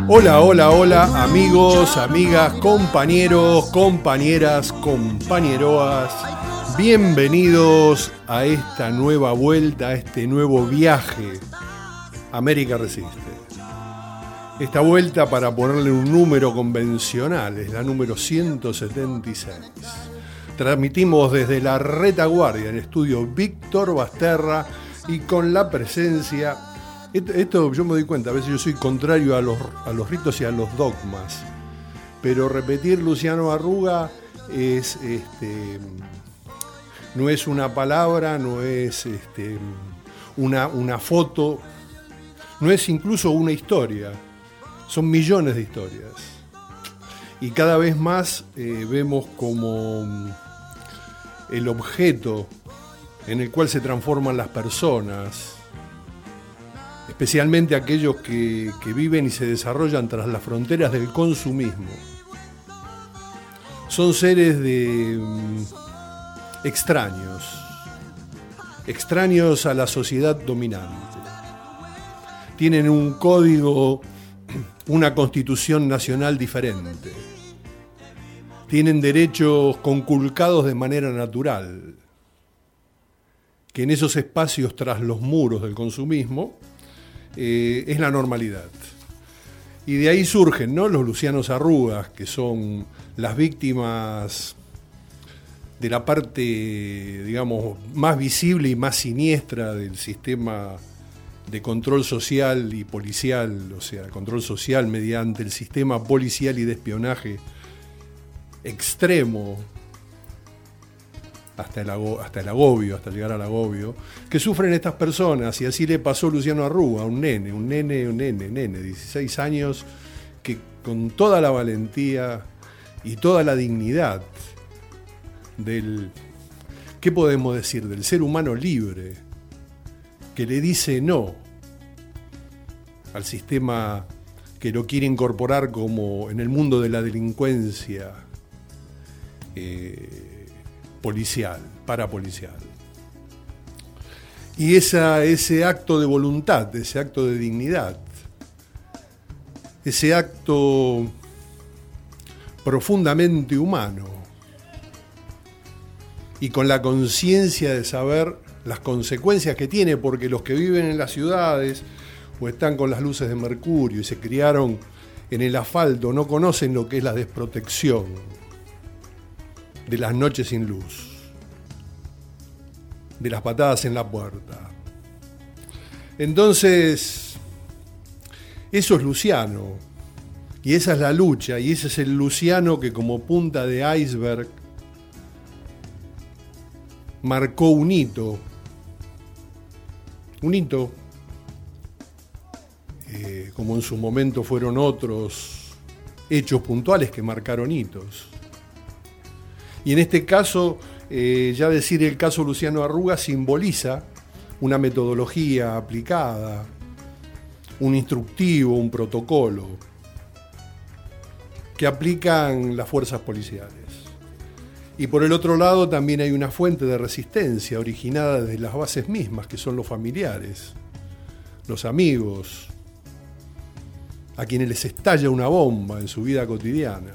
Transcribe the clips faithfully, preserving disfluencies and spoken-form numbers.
Hola, hola, hola, amigos, amigas, compañeros, compañeras, compañeroas. Bienvenidos a esta nueva vuelta, a este nuevo viaje. América Resiste. Esta vuelta, para ponerle un número convencional, es la número ciento setenta y seis. Transmitimos desde la retaguardia en estudio Víctor Basterra y con la presencia... Esto, esto yo me doy cuenta, a veces yo soy contrario a los, a los ritos y a los dogmas, pero repetir Luciano Arruga es, este, no es una palabra, no es este, una, una foto, no es incluso una historia, son millones de historias. Y cada vez más eh, vemos como el objeto en el cual se transforman las personas, especialmente aquellos que, que viven y se desarrollan tras las fronteras del consumismo. Son seres de um, extraños, extraños a la sociedad dominante. Tienen un código, una constitución nacional diferente. Tienen derechos conculcados de manera natural, que en esos espacios tras los muros del consumismo Eh, es la normalidad. Y de ahí surgen, ¿no?, los Lucianos Arrugas, que son las víctimas de la parte, digamos, más visible y más siniestra del sistema de control social y policial, o sea, control social mediante el sistema policial y de espionaje extremo, hasta el, hasta el agobio, hasta llegar al agobio, que sufren estas personas. Y así le pasó a Luciano Arruga, un nene, un nene, un nene, nene, dieciséis años, que con toda la valentía y toda la dignidad del, ¿qué podemos decir?, del ser humano libre, que le dice no al sistema que lo quiere incorporar como en el mundo de la delincuencia eh, policial, parapolicial. Y esa, ese acto de voluntad, ese acto de dignidad, ese acto profundamente humano y con la conciencia de saber las consecuencias que tiene, porque los que viven en las ciudades o están con las luces de mercurio y se criaron en el asfalto no conocen lo que es la desprotección de las noches sin luz, de las patadas en la puerta. Entonces, eso es Luciano, y esa es la lucha, y ese es el Luciano que como punta de iceberg marcó un hito, un hito, eh, como en su momento fueron otros hechos puntuales que marcaron hitos. Y en este caso, eh, ya decir el caso Luciano Arruga simboliza una metodología aplicada, un instructivo, un protocolo, que aplican las fuerzas policiales. Y por el otro lado también hay una fuente de resistencia originada desde las bases mismas, que son los familiares, los amigos, a quienes les estalla una bomba en su vida cotidiana.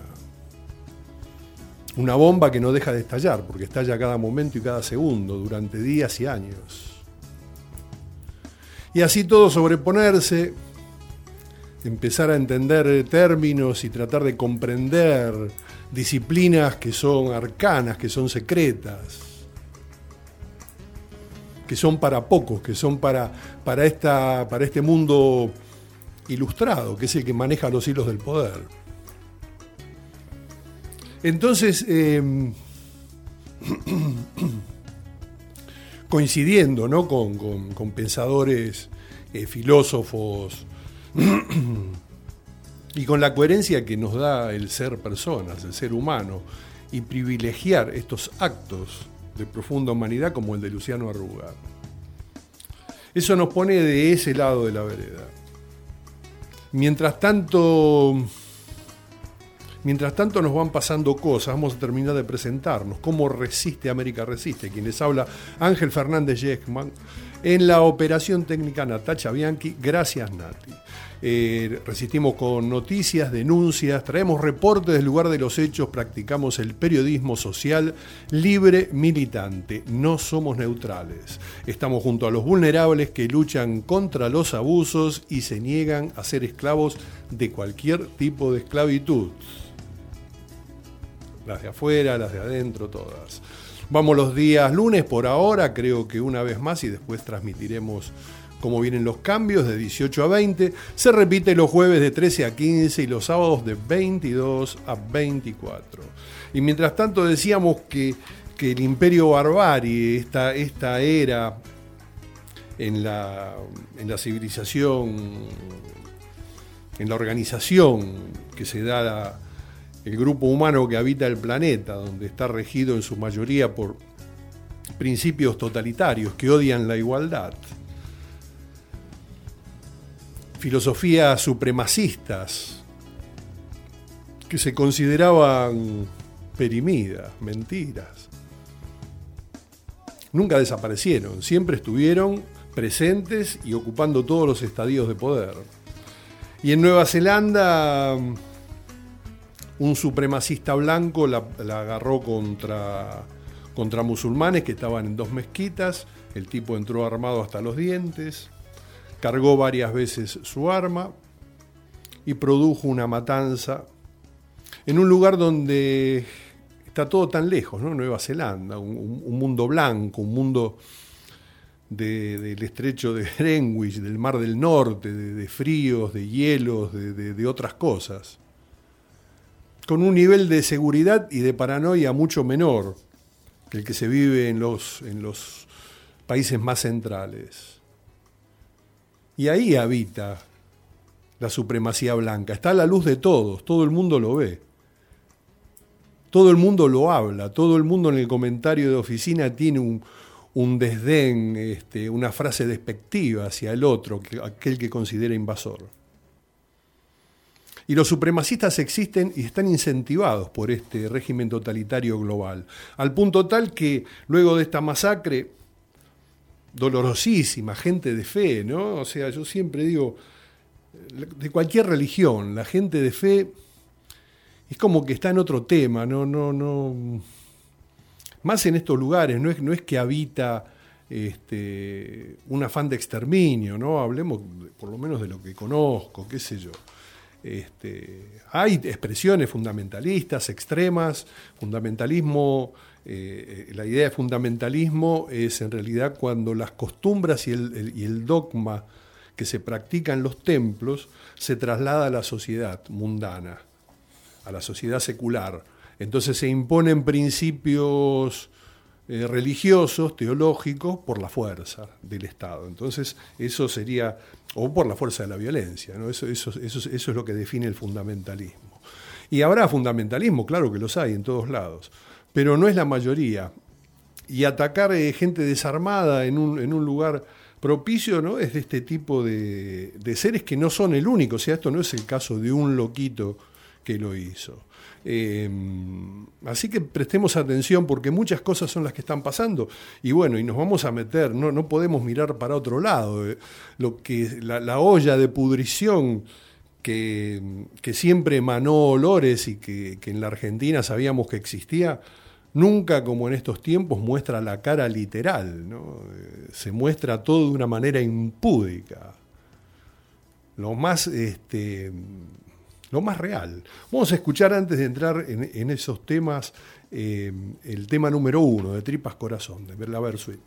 Una bomba que no deja de estallar, porque estalla cada momento y cada segundo, durante días y años. Y así todo sobreponerse, empezar a entender términos y tratar de comprender disciplinas que son arcanas, que son secretas, que son para pocos, que son para, para, esta, para este mundo ilustrado, que es el que maneja los hilos del poder. Entonces, eh, coincidiendo, ¿no?, con, con, con pensadores, eh, filósofos, y con la coherencia que nos da el ser personas, el ser humano, y privilegiar estos actos de profunda humanidad como el de Luciano Arruga. Eso nos pone de ese lado de la vereda. Mientras tanto... Mientras tanto nos van pasando cosas, vamos a terminar de presentarnos. ¿Cómo resiste América Resiste? Quien les habla, Ángel Fernández Yechman, En la operación técnica, Natacha Bianchi. Gracias, Nati. Eh, resistimos con noticias, denuncias, traemos reportes del lugar de los hechos, practicamos el periodismo social libre, militante. No somos neutrales. Estamos junto a los vulnerables que luchan contra los abusos y se niegan a ser esclavos de cualquier tipo de esclavitud. Las de afuera, las de adentro, todas. Vamos los días lunes por ahora, creo que una vez más, y después transmitiremos cómo vienen los cambios de dieciocho a veinte. Se repite los jueves de trece a quince y los sábados de veintidós a veinticuatro. Y mientras tanto decíamos que, que el imperio barbarie, esta, esta era en la, en la civilización, en la organización que se da la, el grupo humano que habita el planeta, donde está regido en su mayoría por principios totalitarios que odian la igualdad. Filosofías supremacistas que se consideraban perimidas, mentiras. Nunca desaparecieron, siempre estuvieron presentes y ocupando todos los estadios de poder. Y en Nueva Zelanda, un supremacista blanco la, la agarró contra, contra musulmanes que estaban en dos mezquitas. El tipo entró armado hasta los dientes. Cargó varias veces su arma y produjo una matanza en un lugar donde está todo tan lejos, ¿no? Nueva Zelanda, un, un mundo blanco, un mundo de, del estrecho de Greenwich, del Mar del Norte, de, de fríos, de hielos, de, de, de otras cosas, con un nivel de seguridad y de paranoia mucho menor que el que se vive en los, en los países más centrales. Y ahí habita la supremacía blanca. Está a la luz de todos, todo el mundo lo ve. Todo el mundo lo habla, todo el mundo en el comentario de oficina tiene un, un desdén, este, una frase despectiva hacia el otro, aquel que considera invasor. Y los supremacistas existen y están incentivados por este régimen totalitario global, al punto tal que luego de esta masacre dolorosísima, gente de fe, ¿no? O sea, yo siempre digo, de cualquier religión, la gente de fe es como que está en otro tema, no, no, no. Más en estos lugares, no es, no es que habita este, un afán de exterminio, ¿no? Hablemos por lo menos de lo que conozco, qué sé yo. Este, hay expresiones fundamentalistas, extremas, fundamentalismo. Eh, la idea de fundamentalismo es en realidad cuando las costumbres y el, el, y el dogma que se practica en los templos se traslada a la sociedad mundana, a la sociedad secular. Entonces se imponen principios eh, religiosos, teológicos, por la fuerza del Estado. Entonces eso sería, o por la fuerza de la violencia, ¿no? Eso, eso, eso, eso es lo que define el fundamentalismo. Y habrá fundamentalismo, claro que los hay en todos lados, pero no es la mayoría. Y atacar eh, gente desarmada en un, en un lugar propicio, ¿no? Es de este tipo de, de seres que no son el único. O sea, esto no es el caso de un loquito que lo hizo. Eh, así que prestemos atención porque muchas cosas son las que están pasando. Y bueno, y nos vamos a meter, no, no podemos mirar para otro lado. Eh, lo que, la, la olla de pudrición que, que siempre emanó olores y que, que en la Argentina sabíamos que existía, nunca como en estos tiempos muestra la cara literal, ¿no? Se muestra todo de una manera impúdica, lo más, este, lo más real. Vamos a escuchar antes de entrar en, en esos temas eh, el tema número uno de Tripas Corazón, de la Versuit.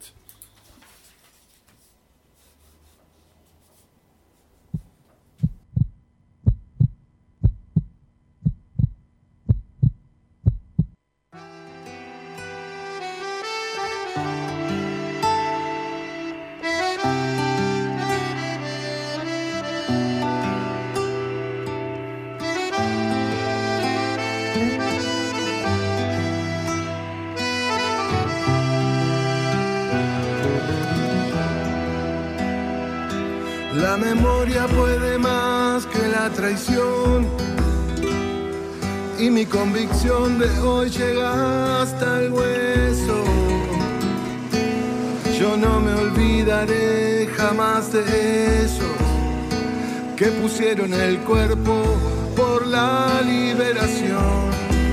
La memoria puede más que la traición, y mi convicción de hoy llega hasta el hueso. Yo no me olvidaré jamás de esos que pusieron el cuerpo por la liberación.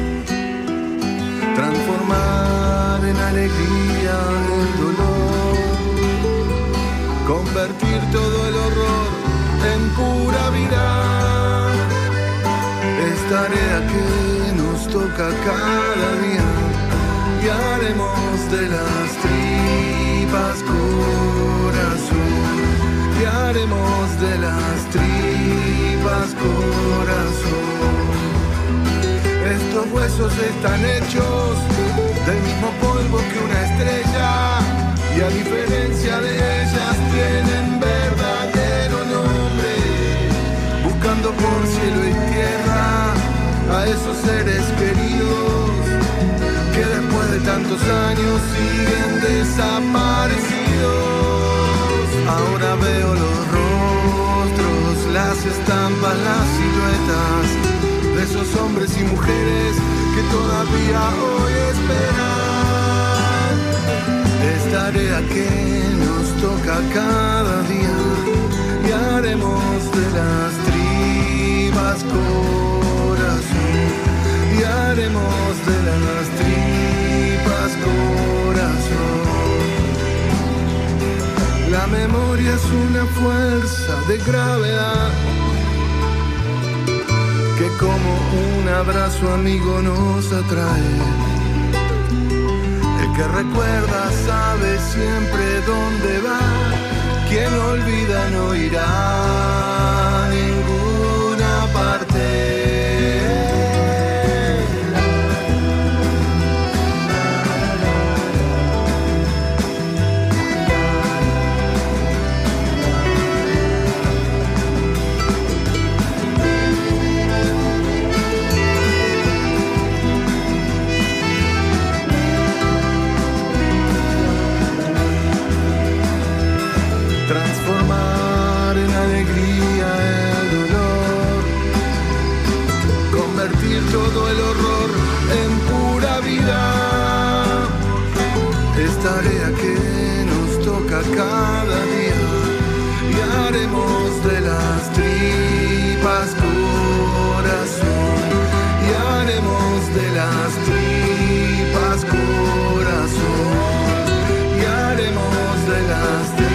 Transformar en alegría el dolor, convertir todo el horror en pura vida. Es tarea que nos toca cada día y haremos de las tripas corazón, y haremos de las tripas corazón. Estos huesos están hechos del mismo polvo que una estrella, y a diferencia de ellas tienen verdadero nombre, buscando por cielo y tierra a esos seres queridos que después de tantos años siguen desaparecidos. Ahora veo los rostros, las estampas, las siluetas de esos hombres y mujeres que todavía hoy esperan. Es tarea que nos toca cada día y haremos de las tripas corazón, y haremos de las tripas corazón. La memoria es una fuerza de gravedad que como un abrazo amigo nos atrae. El que recuerda sabe siempre dónde va, quien olvida no irá a ninguna parte. Transformar en alegría el dolor, convertir todo el horror en pura vida. Es tarea que nos toca cada día y haremos de las tripas corazón, y haremos de las tripas corazón, y haremos de las tripas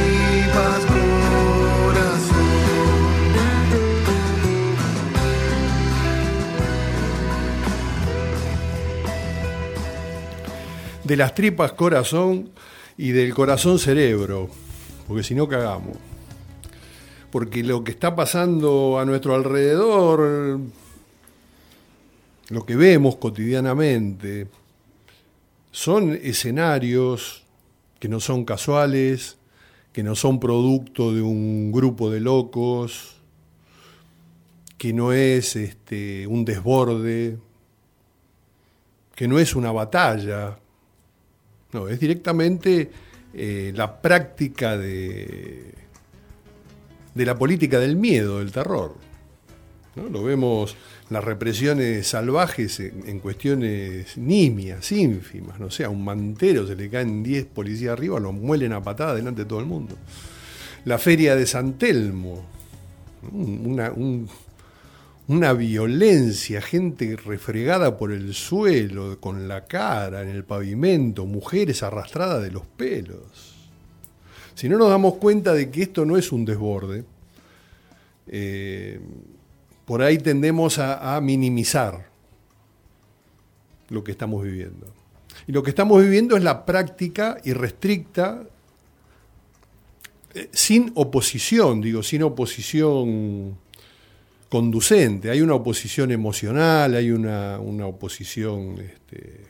de las tripas corazón y del corazón cerebro, porque si no cagamos. Porque lo que está pasando a nuestro alrededor, lo que vemos cotidianamente, son escenarios que no son casuales, que no son producto de un grupo de locos, que no es este, un desborde, que no es una batalla. No, es directamente eh, la práctica de, de la política del miedo, del terror, ¿no? Lo vemos, las represiones salvajes en, en cuestiones nimias, ínfimas, no sé, a un mantero se le caen diez policías arriba, lo muelen a patada delante de todo el mundo. La feria de San Telmo, una, un, una violencia, gente refregada por el suelo, con la cara en el pavimento, mujeres arrastradas de los pelos. Si no nos damos cuenta de que esto no es un desborde, eh, por ahí tendemos a, a minimizar lo que estamos viviendo. Y lo que estamos viviendo es la práctica irrestricta, eh, sin oposición, digo, sin oposición conducente. Hay una oposición emocional, hay una, una oposición este,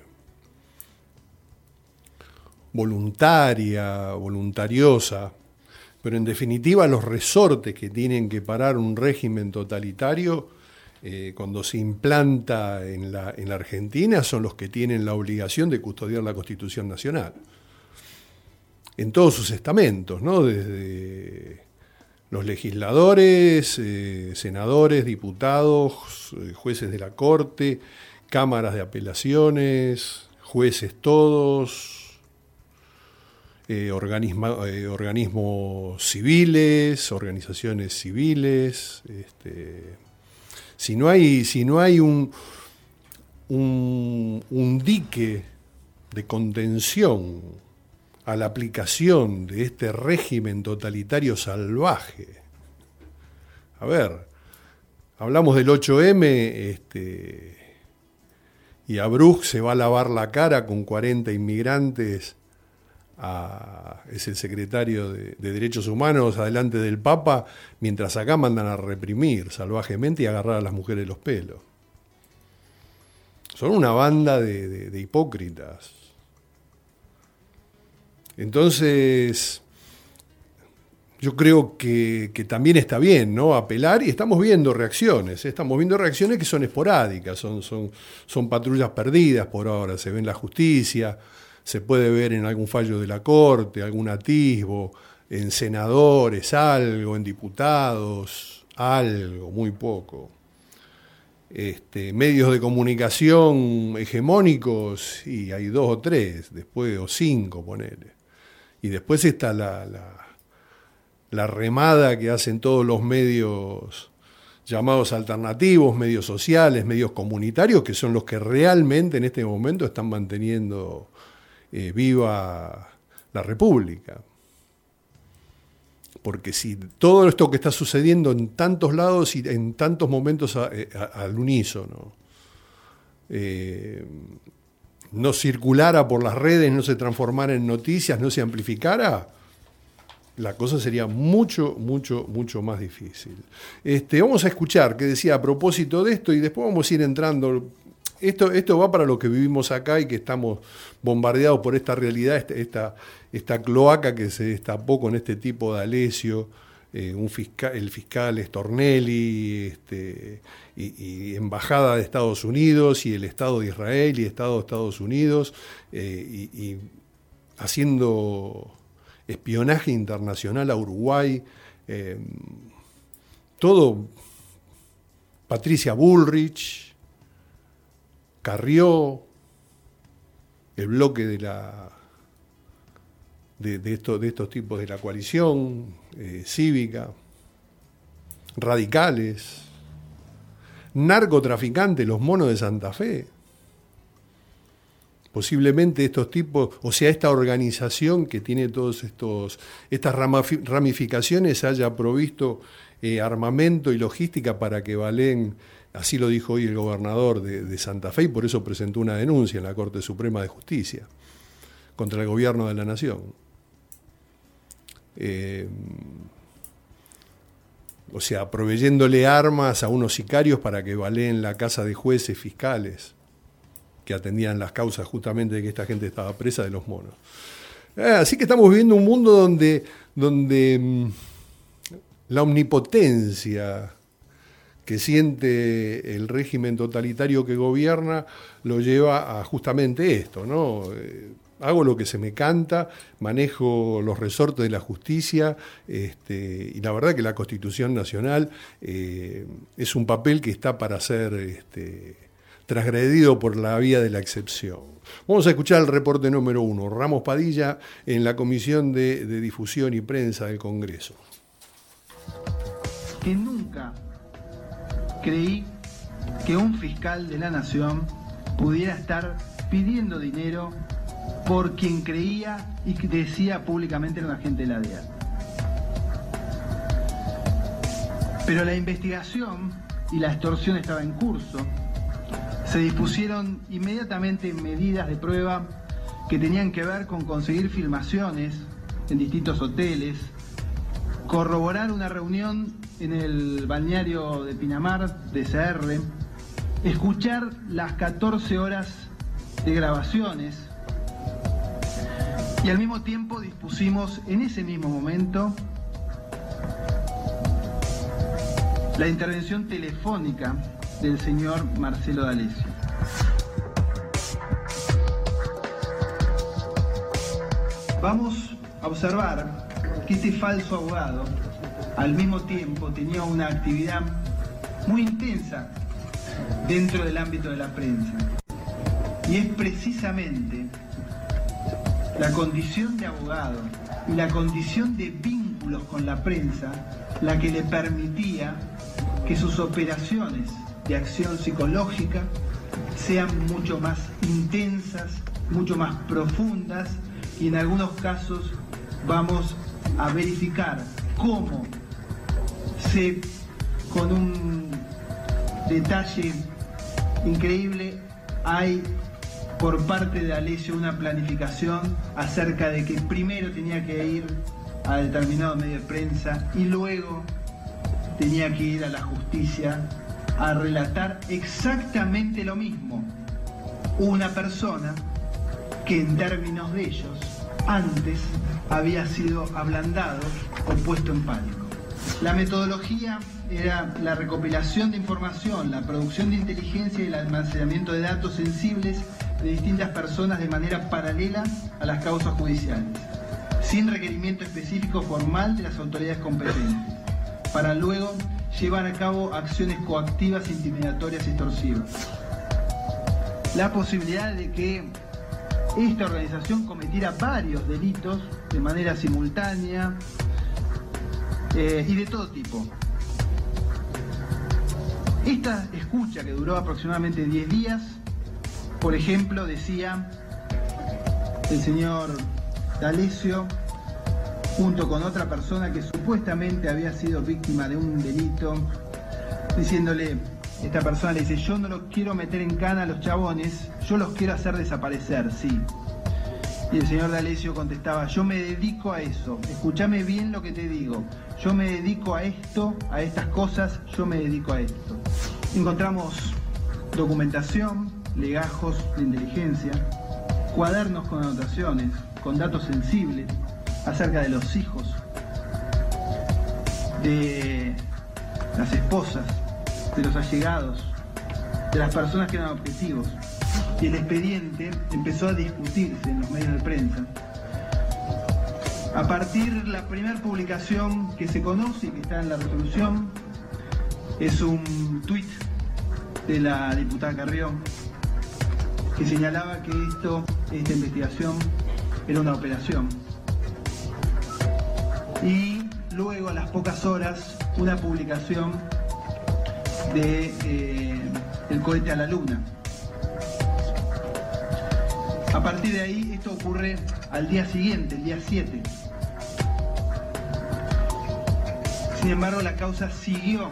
voluntaria, voluntariosa, pero en definitiva los resortes que tienen que parar un régimen totalitario eh, cuando se implanta en la, en la Argentina son los que tienen la obligación de custodiar la Constitución Nacional. En todos sus estamentos, ¿no? Desde los legisladores, eh, senadores, diputados, eh, jueces de la Corte, cámaras de apelaciones, jueces todos, eh, organisma, eh, organismos civiles, organizaciones civiles. Este, si no hay, si no hay un, un, un dique de contención a la aplicación de este régimen totalitario salvaje. A ver, hablamos del ocho eme, este, y Abruzg se va a lavar la cara con cuarenta inmigrantes, a, es el secretario de, de Derechos Humanos, adelante del Papa, mientras acá mandan a reprimir salvajemente y agarrar a las mujeres de los pelos. Son una banda de, de, de hipócritas. Entonces, yo creo que, que también está bien, ¿no?, apelar, y estamos viendo reacciones, ¿eh? estamos viendo reacciones que son esporádicas, son, son, son patrullas perdidas por ahora, se ve en la justicia, se puede ver en algún fallo de la Corte, algún atisbo, en senadores, algo, en diputados, algo, muy poco. Este, medios de comunicación hegemónicos, y hay dos o tres, después, o cinco, ponele. Y después está la, la, la remada que hacen todos los medios llamados alternativos, medios sociales, medios comunitarios, que son los que realmente en este momento están manteniendo eh, viva la República. Porque si todo esto que está sucediendo en tantos lados y en tantos momentos a, a, al unísono eh, no circulara por las redes, no se transformara en noticias, no se amplificara, la cosa sería mucho, mucho, mucho más difícil. Este, vamos a escuchar qué decía a propósito de esto y después vamos a ir entrando. Esto, esto va para los que vivimos acá y que estamos bombardeados por esta realidad, esta, esta, esta cloaca que se destapó con este tipo de Alessio, eh, un fiscal, el fiscal Stornelli, este, y, y Embajada de Estados Unidos, y el Estado de Israel y Estado de Estados Unidos, eh, y, y haciendo espionaje internacional a Uruguay, eh, todo. Patricia Bullrich, Carrió, el bloque de la de, de, esto, de estos tipos de la coalición eh, cívica, radicales, narcotraficantes, los monos de Santa Fe. Posiblemente estos tipos, o sea, esta organización que tiene todos estos estas ramificaciones haya provisto eh, armamento y logística para que Valén, así lo dijo hoy el gobernador de, de Santa Fe, y por eso presentó una denuncia en la Corte Suprema de Justicia contra el gobierno de la Nación. Eh, o sea, proveyéndole armas a unos sicarios para que valeen la casa de jueces fiscales que atendían las causas justamente de que esta gente estaba presa de los monos. Eh, así que estamos viviendo un mundo donde, donde mmm, la omnipotencia que siente el régimen totalitario que gobierna lo lleva a justamente esto, ¿no? Eh, hago lo que se me canta, manejo los resortes de la justicia, este, y la verdad que la Constitución Nacional eh, es un papel que está para ser este, transgredido por la vía de la excepción. Vamos a escuchar el reporte número uno, Ramos Padilla, en la Comisión de, de Difusión y Prensa del Congreso. Que nunca creí que un fiscal de la Nación pudiera estar pidiendo dinero por quien creía y decía públicamente era un agente de la D E A. Pero la investigación y la extorsión estaba en curso. Se dispusieron inmediatamente medidas de prueba que tenían que ver con conseguir filmaciones en distintos hoteles, corroborar una reunión en el balneario de Pinamar, de C R, escuchar las catorce horas de grabaciones y al mismo tiempo dispusimos en ese mismo momento la intervención telefónica del señor Marcelo D'Alessio. Vamos a observar que este falso abogado al mismo tiempo tenía una actividad muy intensa dentro del ámbito de la prensa. Y es precisamente la condición de abogado y la condición de vínculos con la prensa la que le permitía que sus operaciones de acción psicológica sean mucho más intensas, mucho más profundas, y en algunos casos vamos a verificar cómo se, con un detalle increíble, hay por parte de Alessio una planificación acerca de que primero tenía que ir a determinado medio de prensa y luego tenía que ir a la justicia a relatar exactamente lo mismo. Una persona que en términos de ellos antes había sido ablandado o puesto en pánico. La metodología era la recopilación de información, la producción de inteligencia y el almacenamiento de datos sensibles de distintas personas de manera paralela a las causas judiciales, sin requerimiento específico formal de las autoridades competentes, para luego llevar a cabo acciones coactivas, intimidatorias y extorsivas. La posibilidad de que esta organización cometiera varios delitos de manera simultánea eh, y de todo tipo. Esta escucha, que duró aproximadamente diez días, por ejemplo, decía el señor D'Alessio, junto con otra persona que supuestamente había sido víctima de un delito, diciéndole, esta persona le dice, yo no los quiero meter en cana a los chabones, yo los quiero hacer desaparecer, sí. Y el señor D'Alessio contestaba, yo me dedico a eso, escúchame bien lo que te digo, yo me dedico a esto, a estas cosas, yo me dedico a esto. Encontramos documentación, legajos de inteligencia, cuadernos con anotaciones, con datos sensibles acerca de los hijos, de las esposas, de los allegados, de las personas que eran objetivos. Y el expediente empezó a discutirse en los medios de prensa. A partir de la primera publicación que se conoce y que está en la resolución, es un tuit de la diputada Carrió, que señalaba que esto, esta investigación era una operación. Y luego, a las pocas horas, una publicación de eh, el cohete a la luna. A partir de ahí, esto ocurre al día siguiente, el día siete. Sin embargo, la causa siguió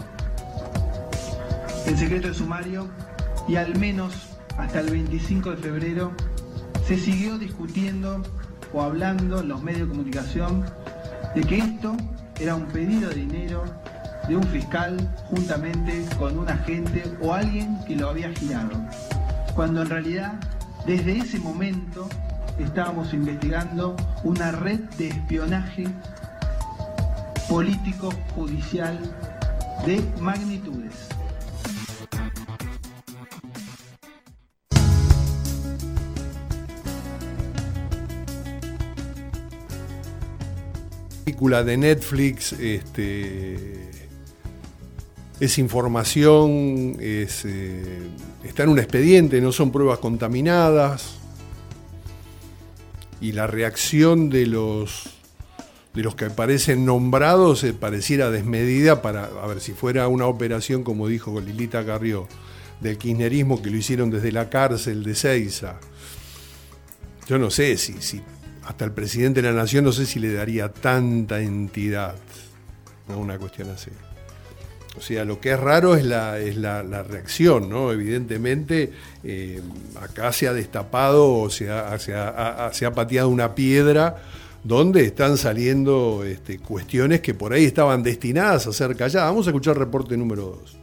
en secreto de sumario y al menos hasta el veinticinco de febrero se siguió discutiendo o hablando en los medios de comunicación de que esto era un pedido de dinero de un fiscal juntamente con un agente o alguien que lo había girado, cuando en realidad desde ese momento estábamos investigando una red de espionaje político judicial de magnitudes. Película de Netflix, este, es información, es, eh, está en un expediente, no son pruebas contaminadas, y la reacción de los de los que aparecen nombrados eh, pareciera desmedida para, a ver, si fuera una operación, como dijo Lilita Carrió, del kirchnerismo, que lo hicieron desde la cárcel de Ezeiza. Yo no sé si, si hasta el presidente de la Nación, no sé si le daría tanta entidad a una cuestión así. O sea, lo que es raro es la, es la, la reacción, ¿no? Evidentemente, eh, acá se ha destapado o se ha, se, ha, ha, se ha pateado una piedra donde están saliendo este, cuestiones que por ahí estaban destinadas a ser calladas. Vamos a escuchar el reporte número dos.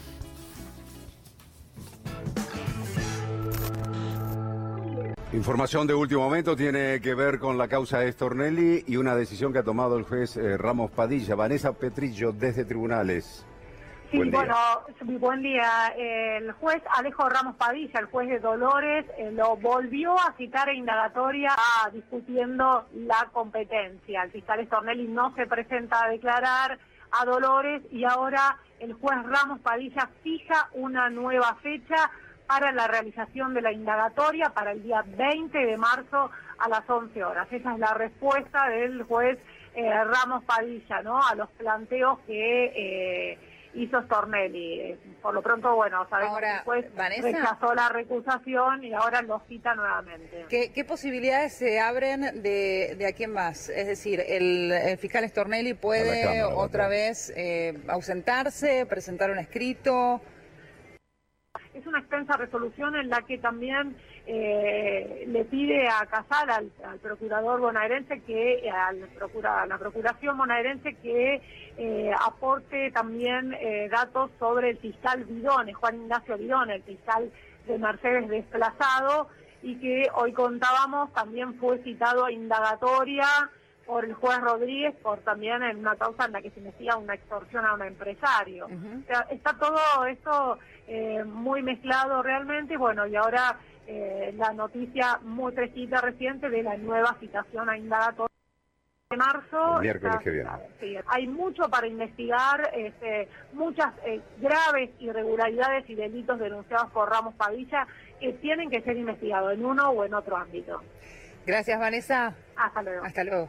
Información de último momento tiene que ver con la causa Stornelli y una decisión que ha tomado el juez eh, Ramos Padilla. Vanessa Petrillo, desde Tribunales. Sí, buen bueno, buen día. El juez Alejo Ramos Padilla, el juez de Dolores, eh, lo volvió a citar en indagatoria ah, discutiendo la competencia. El fiscal Stornelli no se presenta a declarar a Dolores y ahora el juez Ramos Padilla fija una nueva fecha para la realización de la indagatoria para el día veinte de marzo a las once horas. Esa es la respuesta del juez eh, Ramos Padilla, ¿no?, a los planteos que eh, hizo Stornelli. Por lo pronto, bueno, sabemos ahora, que el juez Vanessa, rechazó la recusación y ahora lo cita nuevamente. ¿Qué, qué posibilidades se abren de, de aquí en más? Es decir, el, el fiscal Stornelli puede cámara, otra vez eh, ausentarse, presentar un escrito. Es una extensa resolución en la que también eh, le pide a Casal, al, al procurador bonaerense, que al procura, a la procuración bonaerense, que eh, aporte también eh, datos sobre el fiscal Vidone, Juan Ignacio Vidone, el fiscal de Mercedes desplazado, y que hoy contábamos también fue citado a indagatoria por el juez Rodríguez, por también en una causa en la que se investiga una extorsión a un empresario. Uh-huh. O sea, está todo esto eh, muy mezclado realmente, bueno, y ahora eh, la noticia muy fresquita reciente de la nueva citación a indagatoria de marzo. El miércoles está, que viene. Sí, hay mucho para investigar, este, muchas eh, graves irregularidades y delitos denunciados por Ramos Padilla que tienen que ser investigados en uno o en otro ámbito. Gracias, Vanessa. Hasta luego. Hasta luego.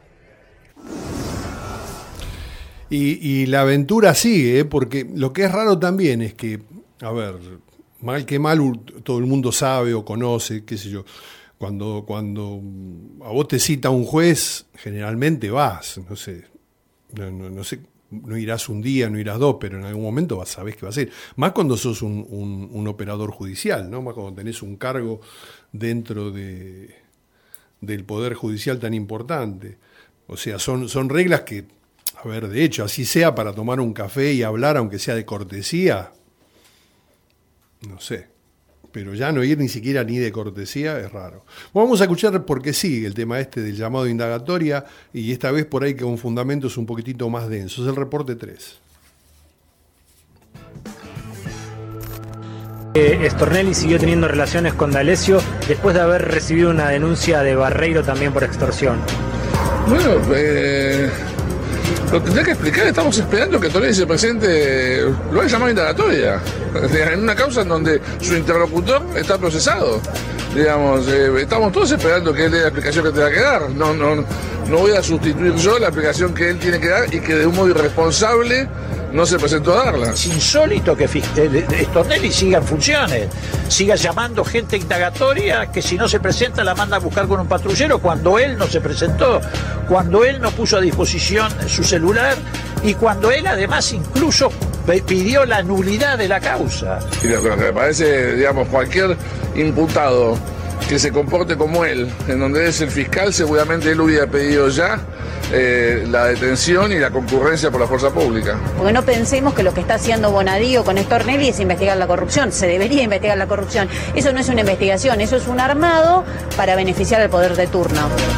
Y, y la aventura sigue, ¿eh? Porque lo que es raro también es que, a ver, mal que mal todo el mundo sabe o conoce, qué sé yo, cuando, cuando a vos te cita un juez, generalmente vas, no sé, no, no, no sé, no irás un día, no irás dos, pero en algún momento vas, sabés qué va a ser. Más cuando sos un, un, un operador judicial, ¿no? Más cuando tenés un cargo dentro de, del Poder Judicial tan importante. O sea, son, son reglas que, a ver, de hecho, así sea para tomar un café y hablar, aunque sea de cortesía, no sé, pero ya no ir ni siquiera ni de cortesía es raro. Vamos a escuchar porque sigue el tema este del llamado de indagatoria, y esta vez por ahí con fundamentos un poquitito más densos. El reporte tres. Eh, Stornelli siguió teniendo relaciones con D'Alessio después de haber recibido una denuncia de Barreiro también por extorsión. Bueno, eh, lo tendré que explicar. Estamos esperando que Stornelli se presente, lo han llamado indagatoria, en una causa en donde su interlocutor está procesado. Digamos, eh, estamos todos esperando que él dé la explicación que tenga que dar. No, no, no voy a sustituir yo la explicación que él tiene que dar y que de un modo irresponsable no se presentó a darla. Es insólito que Stornelli siga en funciones, siga llamando gente indagatoria que si no se presenta la manda a buscar con un patrullero cuando él no se presentó, cuando él no puso a disposición su celular y cuando él además incluso pidió la nulidad de la causa. Y lo que me parece, digamos, cualquier imputado que se comporte como él, en donde es el fiscal, seguramente él hubiera pedido ya eh, la detención y la concurrencia por la fuerza pública. Porque no pensemos que lo que está haciendo Bonadío con Stornelli es investigar la corrupción. Se debería investigar la corrupción. Eso no es una investigación, eso es un armado para beneficiar al poder de turno.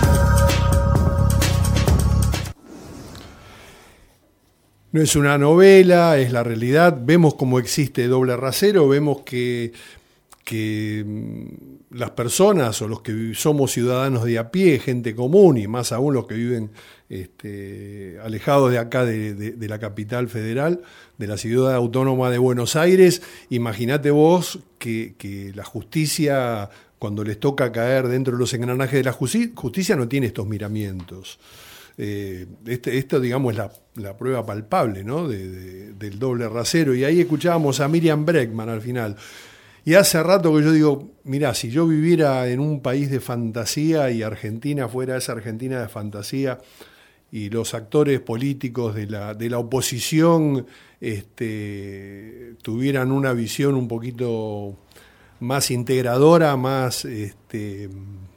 No es una novela, es la realidad. Vemos cómo existe doble rasero, vemos que, que las personas o los que somos ciudadanos de a pie, gente común, y más aún los que viven este, alejados de acá de, de, de la capital federal, de la ciudad autónoma de Buenos Aires, imagínate vos que, que la justicia, cuando les toca caer dentro de los engranajes de la justicia, justicia no tiene estos miramientos. Eh, este, esto, digamos, es la, la prueba palpable, ¿no? de, de, del doble rasero. Y ahí escuchábamos a Miriam Bregman al final. Y hace rato que yo digo, mirá, si yo viviera en un país de fantasía y Argentina fuera esa Argentina de fantasía y los actores políticos de la, de la oposición este, tuvieran una visión un poquito más integradora, más... Este,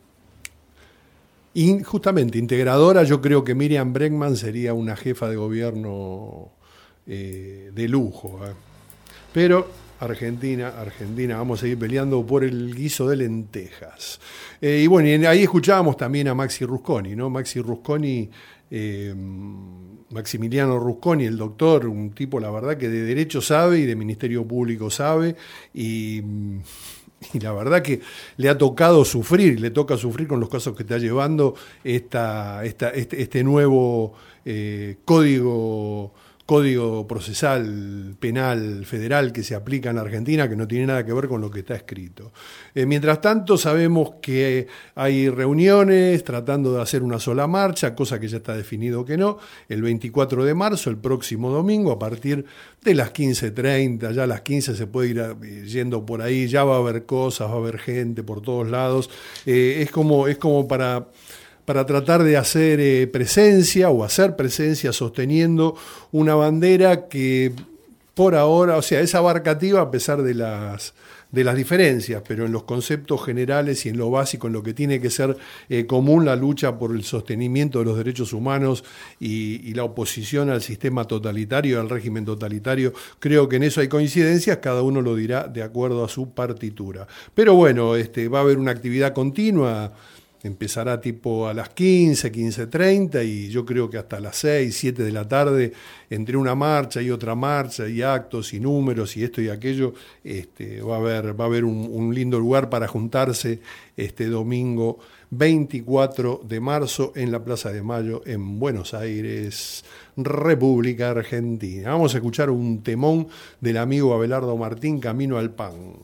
Y justamente, integradora, yo creo que Miriam Bregman sería una jefa de gobierno eh, de lujo. ¿eh? Pero Argentina, Argentina, vamos a seguir peleando por el guiso de lentejas. Eh, y bueno, y ahí escuchábamos también a Maxi Rusconi, ¿no? Maxi Rusconi, eh, Maximiliano Rusconi, el doctor, un tipo, la verdad, que de Derecho sabe y de Ministerio Público sabe, y... Y la verdad que le ha tocado sufrir, le toca sufrir con los casos que está llevando esta, esta, este, este nuevo eh, código, Código Procesal Penal Federal que se aplica en Argentina, que no tiene nada que ver con lo que está escrito. Eh, mientras tanto, sabemos que hay reuniones tratando de hacer una sola marcha, cosa que ya está definido que no, el veinticuatro de marzo, el próximo domingo, a partir de las quince treinta, ya a las quince se puede ir yendo por ahí, ya va a haber cosas, va a haber gente por todos lados. Eh, es como, es como para... para tratar de hacer eh, presencia o hacer presencia sosteniendo una bandera que por ahora, o sea, es abarcativa a pesar de las, de las diferencias, pero en los conceptos generales y en lo básico, en lo que tiene que ser eh, común la lucha por el sostenimiento de los derechos humanos y, y la oposición al sistema totalitario, al régimen totalitario, creo que en eso hay coincidencias, cada uno lo dirá de acuerdo a su partitura. Pero bueno, este, va a haber una actividad continua. Empezará tipo a las quince, quince treinta y yo creo que hasta las seis, siete de la tarde, entre una marcha y otra marcha y actos y números y esto y aquello, este, va a haber, va a haber un, un lindo lugar para juntarse este domingo veinticuatro de marzo en la Plaza de Mayo en Buenos Aires, República Argentina. Vamos a escuchar un temón del amigo Abelardo Martín, Camino al Pan.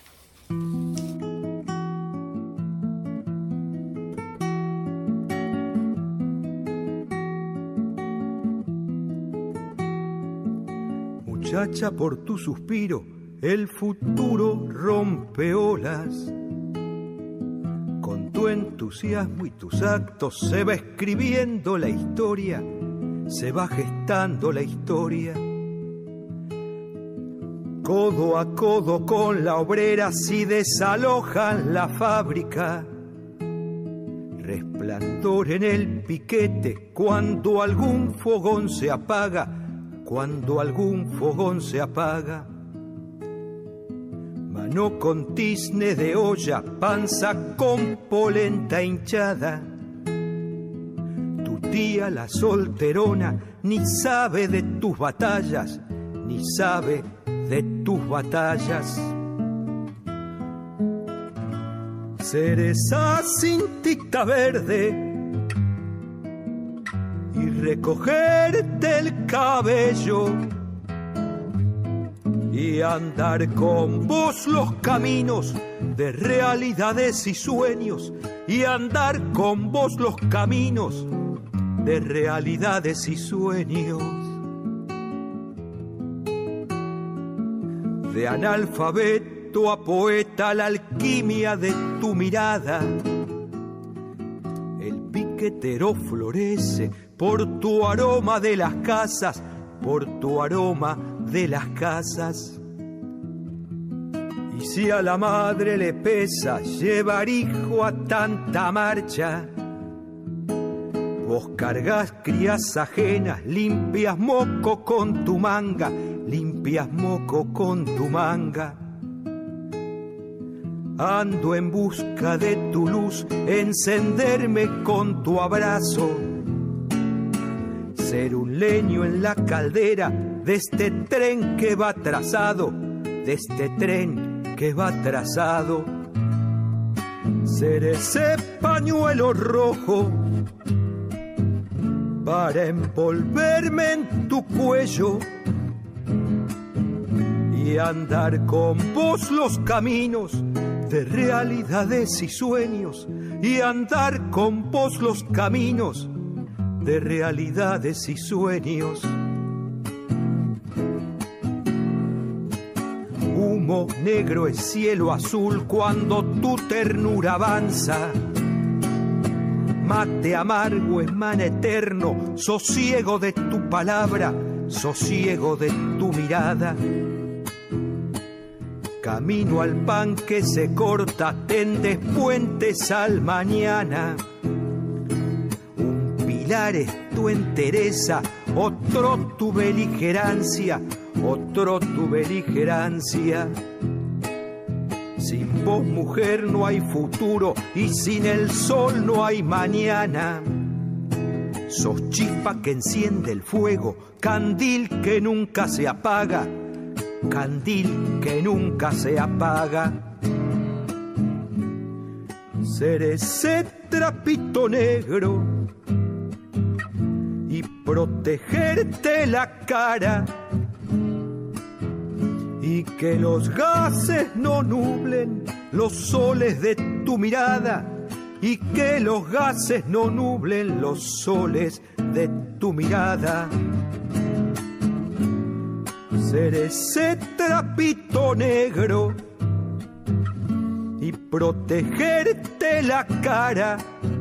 Muchacha, por tu suspiro, el futuro rompe olas. Con tu entusiasmo y tus actos se va escribiendo la historia, se va gestando la historia. Codo a codo con la obrera si desalojan la fábrica. Resplandor en el piquete cuando algún fogón se apaga. Cuando algún fogón se apaga, mano con tizne de olla, panza con polenta hinchada. Tu tía la solterona ni sabe de tus batallas, ni sabe de tus batallas. Cereza cintita verde y recogerte el cabello y andar con vos los caminos de realidades y sueños y andar con vos los caminos de realidades y sueños. De analfabeto a poeta, la alquimia de tu mirada. El piquetero florece por tu aroma de las casas, por tu aroma de las casas. Y si a la madre le pesa llevar hijo a tanta marcha, vos cargas crías ajenas, limpias moco con tu manga, limpias moco con tu manga. Ando en busca de tu luz, encenderme con tu abrazo. Ser un leño en la caldera de este tren que va trazado, de este tren que va trazado. Ser ese pañuelo rojo para envolverme en tu cuello y andar con vos los caminos de realidades y sueños y andar con vos los caminos de realidades y sueños. Humo negro es cielo azul cuando tu ternura avanza. Mate amargo es man eterno, sosiego de tu palabra, sosiego de tu mirada. Camino al pan que se corta, tendes puentes al mañana. Es tu entereza, otro tu beligerancia, otro tu beligerancia. Sin vos, mujer, no hay futuro y sin el sol no hay mañana. Sos chispa que enciende el fuego, candil que nunca se apaga, candil que nunca se apaga. Ser ese trapito negro y protegerte la cara y que los gases no nublen los soles de tu mirada, y que los gases no nublen los soles de tu mirada. Ser ese trapito negro y protegerte la cara,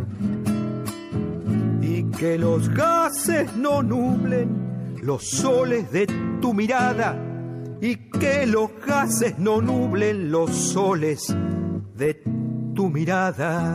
y que los gases no nublen los soles de tu mirada, y que los gases no nublen los soles de tu mirada.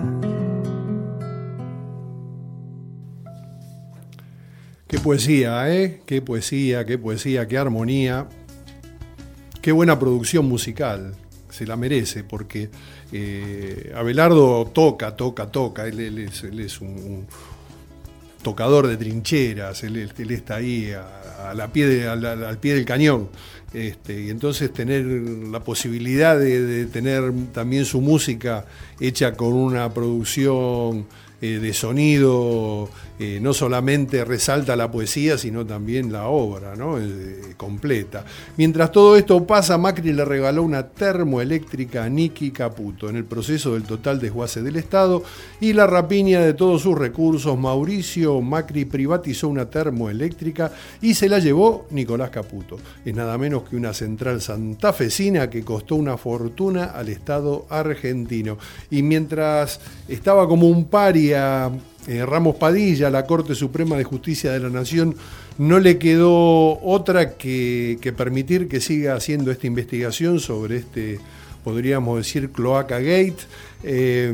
Qué poesía, ¿eh? Qué poesía, qué poesía, qué armonía. Qué buena producción musical. Se la merece porque eh, Abelardo toca, toca, toca. Él, él, es, él es un, un tocador de trincheras. Él, él está ahí a, a la pie de, a la, al pie del cañón. Este, y entonces tener la posibilidad de, de tener también su música hecha con una producción eh, de sonido, eh, no solamente resalta la poesía, sino también la obra, ¿no? Eh, completa. Mientras todo esto pasa, Macri le regaló una termoeléctrica a Nicky Caputo. En el proceso del total desguace del Estado y la rapiña de todos sus recursos, Mauricio Macri privatizó una termoeléctrica y se la llevó Nicolás Caputo. Es nada menos que una central santafesina que costó una fortuna al Estado argentino. Y mientras estaba como un paria eh, Ramos Padilla, la Corte Suprema de Justicia de la Nación no le quedó otra que, que permitir que siga haciendo esta investigación sobre este, podríamos decir, Cloaca Gate, eh,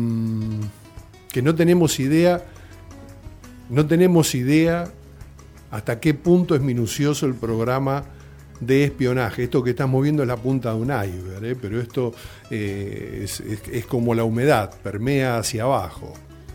que no tenemos idea, no tenemos idea hasta qué punto es minucioso el programa de espionaje. Esto que estamos viendo es la punta de un iceberg, ¿eh? Pero esto eh, es, es, es como la humedad, permea hacia abajo.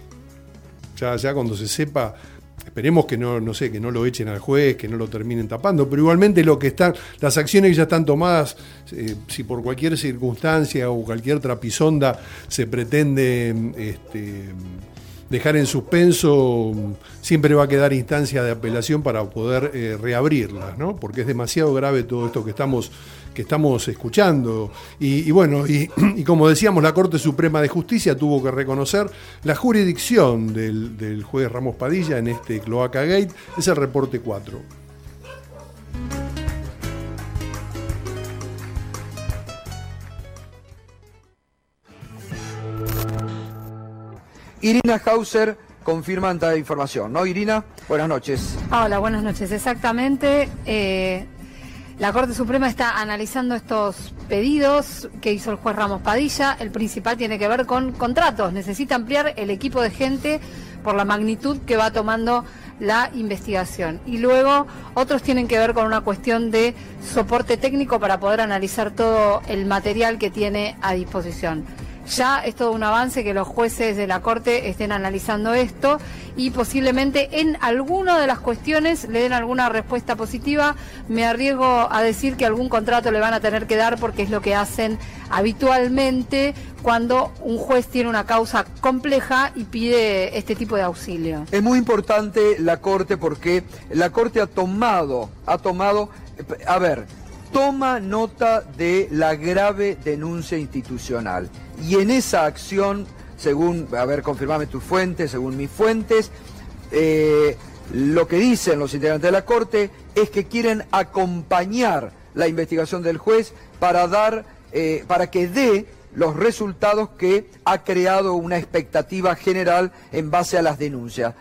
Ya, ya cuando se sepa, esperemos que no, no sé, que no lo echen al juez, que no lo terminen tapando, pero igualmente lo que están, las acciones que ya están tomadas, eh, si por cualquier circunstancia o cualquier trapisonda se pretende este, dejar en suspenso, siempre va a quedar instancia de apelación para poder eh, reabrirlas, ¿no? Porque es demasiado grave todo esto que estamos, que estamos escuchando. Y, y bueno, y, y como decíamos, la Corte Suprema de Justicia tuvo que reconocer la jurisdicción del, del juez Ramos Padilla en este Cloaca Gate. Es el reporte cuatro. Irina Hauser confirma esta información, ¿no, Irina? Buenas noches. Hola, buenas noches. Exactamente. Eh, la Corte Suprema está analizando estos pedidos que hizo el juez Ramos Padilla. El principal tiene que ver con contratos. Necesita ampliar el equipo de gente por la magnitud que va tomando la investigación. Y luego otros tienen que ver con una cuestión de soporte técnico para poder analizar todo el material que tiene a disposición. Ya es todo un avance que los jueces de la Corte estén analizando esto y posiblemente en alguna de las cuestiones le den alguna respuesta positiva. Me arriesgo a decir que algún contrato le van a tener que dar porque es lo que hacen habitualmente cuando un juez tiene una causa compleja y pide este tipo de auxilio. Es muy importante la Corte porque la Corte ha tomado, ha tomado, a ver, toma nota de la grave denuncia institucional. Y en esa acción, según, a ver, confirmame tus fuentes, según mis fuentes, eh, lo que dicen los integrantes de la Corte es que quieren acompañar la investigación del juez para dar, eh, para que dé los resultados que ha creado una expectativa general en base a las denuncias.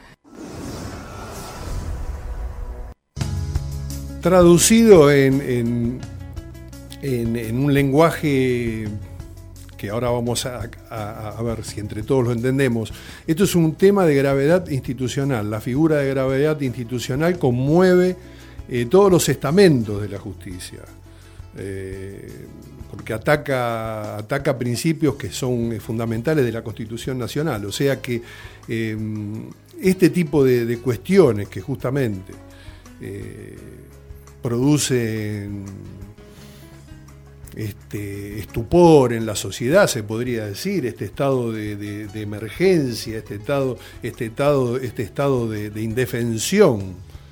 Traducido en, en, en, en un lenguaje que ahora vamos a, a, a ver si entre todos lo entendemos. Esto es un tema de gravedad institucional. La figura de gravedad institucional conmueve eh, todos los estamentos de la justicia, eh, porque ataca, ataca principios que son fundamentales de la Constitución Nacional. O sea que eh, este tipo de, de cuestiones que justamente eh, producen este estupor en la sociedad, se podría decir, este estado de, de, de emergencia, este estado, este estado, este estado de, de indefensión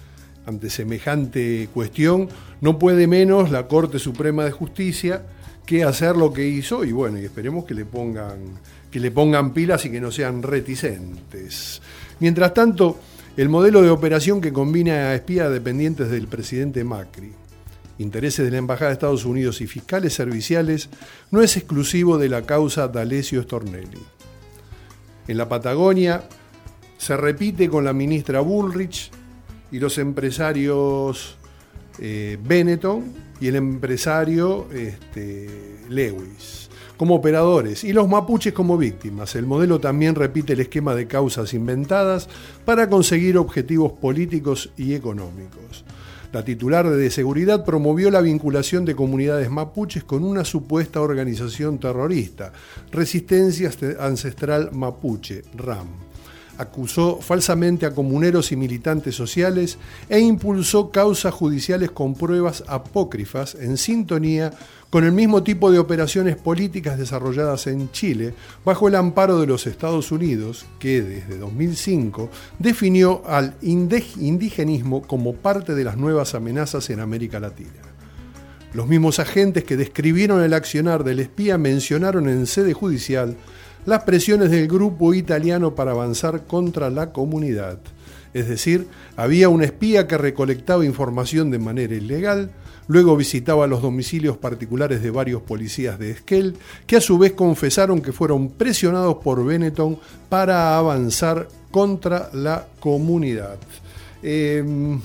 ante semejante cuestión, no puede menos la Corte Suprema de Justicia que hacer lo que hizo, y bueno, y esperemos que le pongan, que le pongan pilas y que no sean reticentes. Mientras tanto, el modelo de operación que combina a espías dependientes del presidente Macri, intereses de la Embajada de Estados Unidos y fiscales serviciales, no es exclusivo de la causa D'Alessio Stornelli. En la Patagonia se repite con la ministra Bullrich y los empresarios eh, Benetton y el empresario este, Lewis como operadores y los mapuches como víctimas. El modelo también repite el esquema de causas inventadas para conseguir objetivos políticos y económicos. La titular de Seguridad promovió la vinculación de comunidades mapuches con una supuesta organización terrorista, Resistencia Ancestral Mapuche, RAM. Acusó falsamente a comuneros y militantes sociales e impulsó causas judiciales con pruebas apócrifas en sintonía con el mismo tipo de operaciones políticas desarrolladas en Chile bajo el amparo de los Estados Unidos, que desde dos mil cinco definió al indigenismo como parte de las nuevas amenazas en América Latina. Los mismos agentes que describieron el accionar del espía mencionaron en sede judicial las presiones del grupo italiano para avanzar contra la comunidad. Es decir, había un espía que recolectaba información de manera ilegal, luego visitaba los domicilios particulares de varios policías de Esquel, que a su vez confesaron que fueron presionados por Benetton para avanzar contra la comunidad. Eh,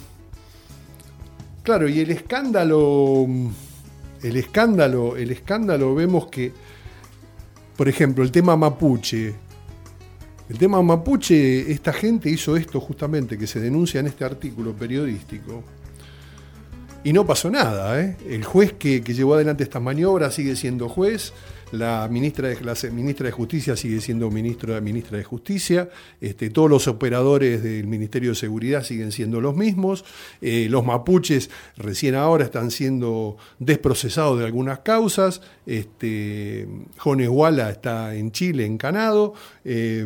claro, y el escándalo, el escándalo, el escándalo vemos que, por ejemplo, el tema mapuche. El tema mapuche, esta gente hizo esto justamente que se denuncia en este artículo periodístico. Y no pasó nada, ¿eh? El juez que, que llevó adelante estas maniobras sigue siendo juez, la ministra de, la ministra de Justicia sigue siendo ministro, ministra de Justicia, este, todos los operadores del Ministerio de Seguridad siguen siendo los mismos, eh, los mapuches recién ahora están siendo desprocesados de algunas causas, este, Jones Walla está en Chile, encanado, eh,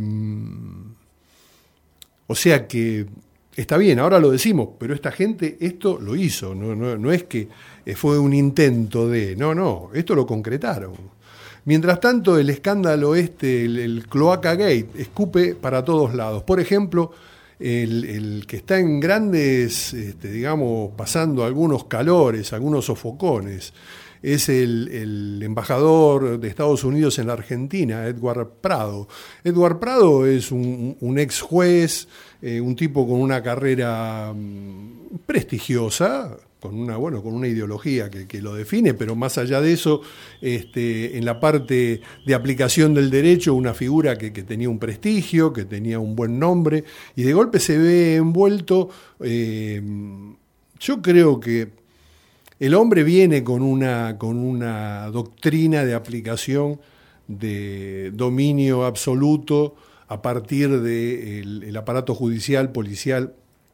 o sea que está bien, ahora lo decimos, pero esta gente esto lo hizo, no, no, no es que fue un intento de, no, no, esto lo concretaron. Mientras tanto, el escándalo este, el, el Cloaca Gate, escupe para todos lados. Por ejemplo, el, el que está en grandes, este, digamos, pasando algunos calores, algunos sofocones, es el, el embajador de Estados Unidos en la Argentina, Edward Prado. Edward Prado es un, un ex juez, eh, un tipo con una carrera um, prestigiosa, con una, bueno, con una ideología que, que lo define, pero más allá de eso, este, en la parte de aplicación del derecho, una figura que, que tenía un prestigio, que tenía un buen nombre, y de golpe se ve envuelto. Eh, yo creo que el hombre viene con una, con una doctrina de aplicación de dominio absoluto a partir del el aparato judicial, policial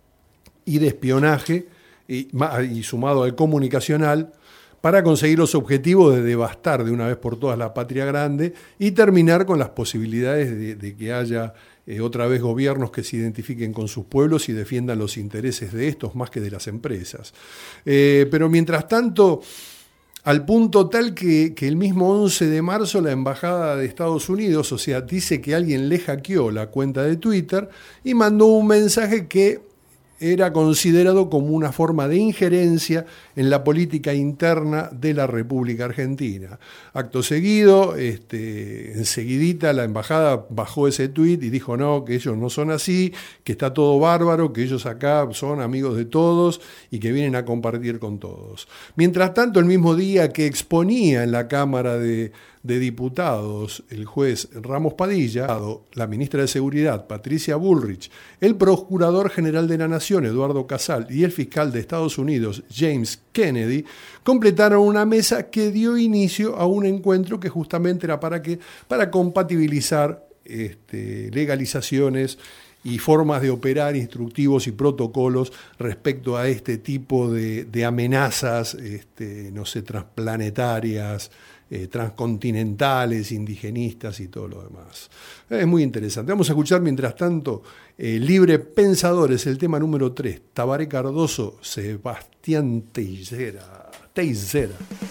y de espionaje, y, y sumado al comunicacional, para conseguir los objetivos de devastar de una vez por todas la patria grande y terminar con las posibilidades de, de que haya eh, otra vez gobiernos que se identifiquen con sus pueblos y defiendan los intereses de estos más que de las empresas. Eh, pero mientras tanto, al punto tal que, que el mismo once de marzo la Embajada de Estados Unidos, o sea, dice que alguien le hackeó la cuenta de Twitter y mandó un mensaje que era considerado como una forma de injerencia en la política interna de la República Argentina. Acto seguido, este, enseguidita la embajada bajó ese tuit y dijo no, que ellos no son así, que está todo bárbaro, que ellos acá son amigos de todos y que vienen a compartir con todos. Mientras tanto, el mismo día que exponía en la Cámara de de Diputados, el juez Ramos Padilla, la ministra de Seguridad, Patricia Bullrich, el Procurador General de la Nación, Eduardo Casal, y el fiscal de Estados Unidos, James Kennedy, completaron una mesa que dio inicio a un encuentro que justamente era para, que, para compatibilizar este, legalizaciones y formas de operar, instructivos y protocolos respecto a este tipo de, de amenazas, este, no sé, transplanetarias, eh, transcontinentales, indigenistas y todo lo demás. Es muy interesante. Vamos a escuchar mientras tanto eh, Libre Pensadores, el tema número tres, Tabaré Cardoso, Sebastián Teixeira. Teixeira.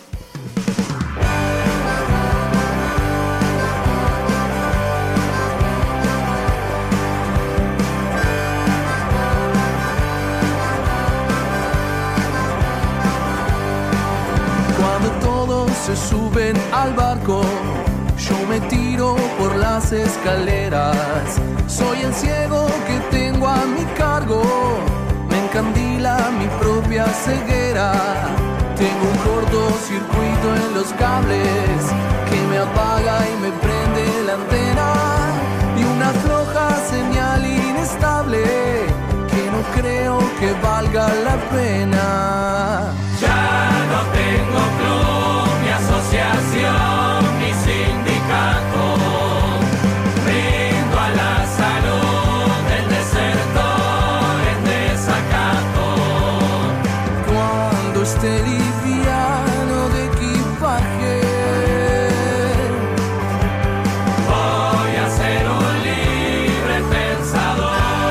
Se suben al barco, yo me tiro por las escaleras. Soy el ciego que tengo a mi cargo, me encandila mi propia ceguera. Tengo un cortocircuito en los cables que me apaga y me prende la antena. Y una floja señal inestable que no creo que valga la pena. Ya no tengo club, asociación, mi sindicato, brindo a la salud del desertor en desacato. Cuando esté liviano de equipaje, voy a ser un libre pensador.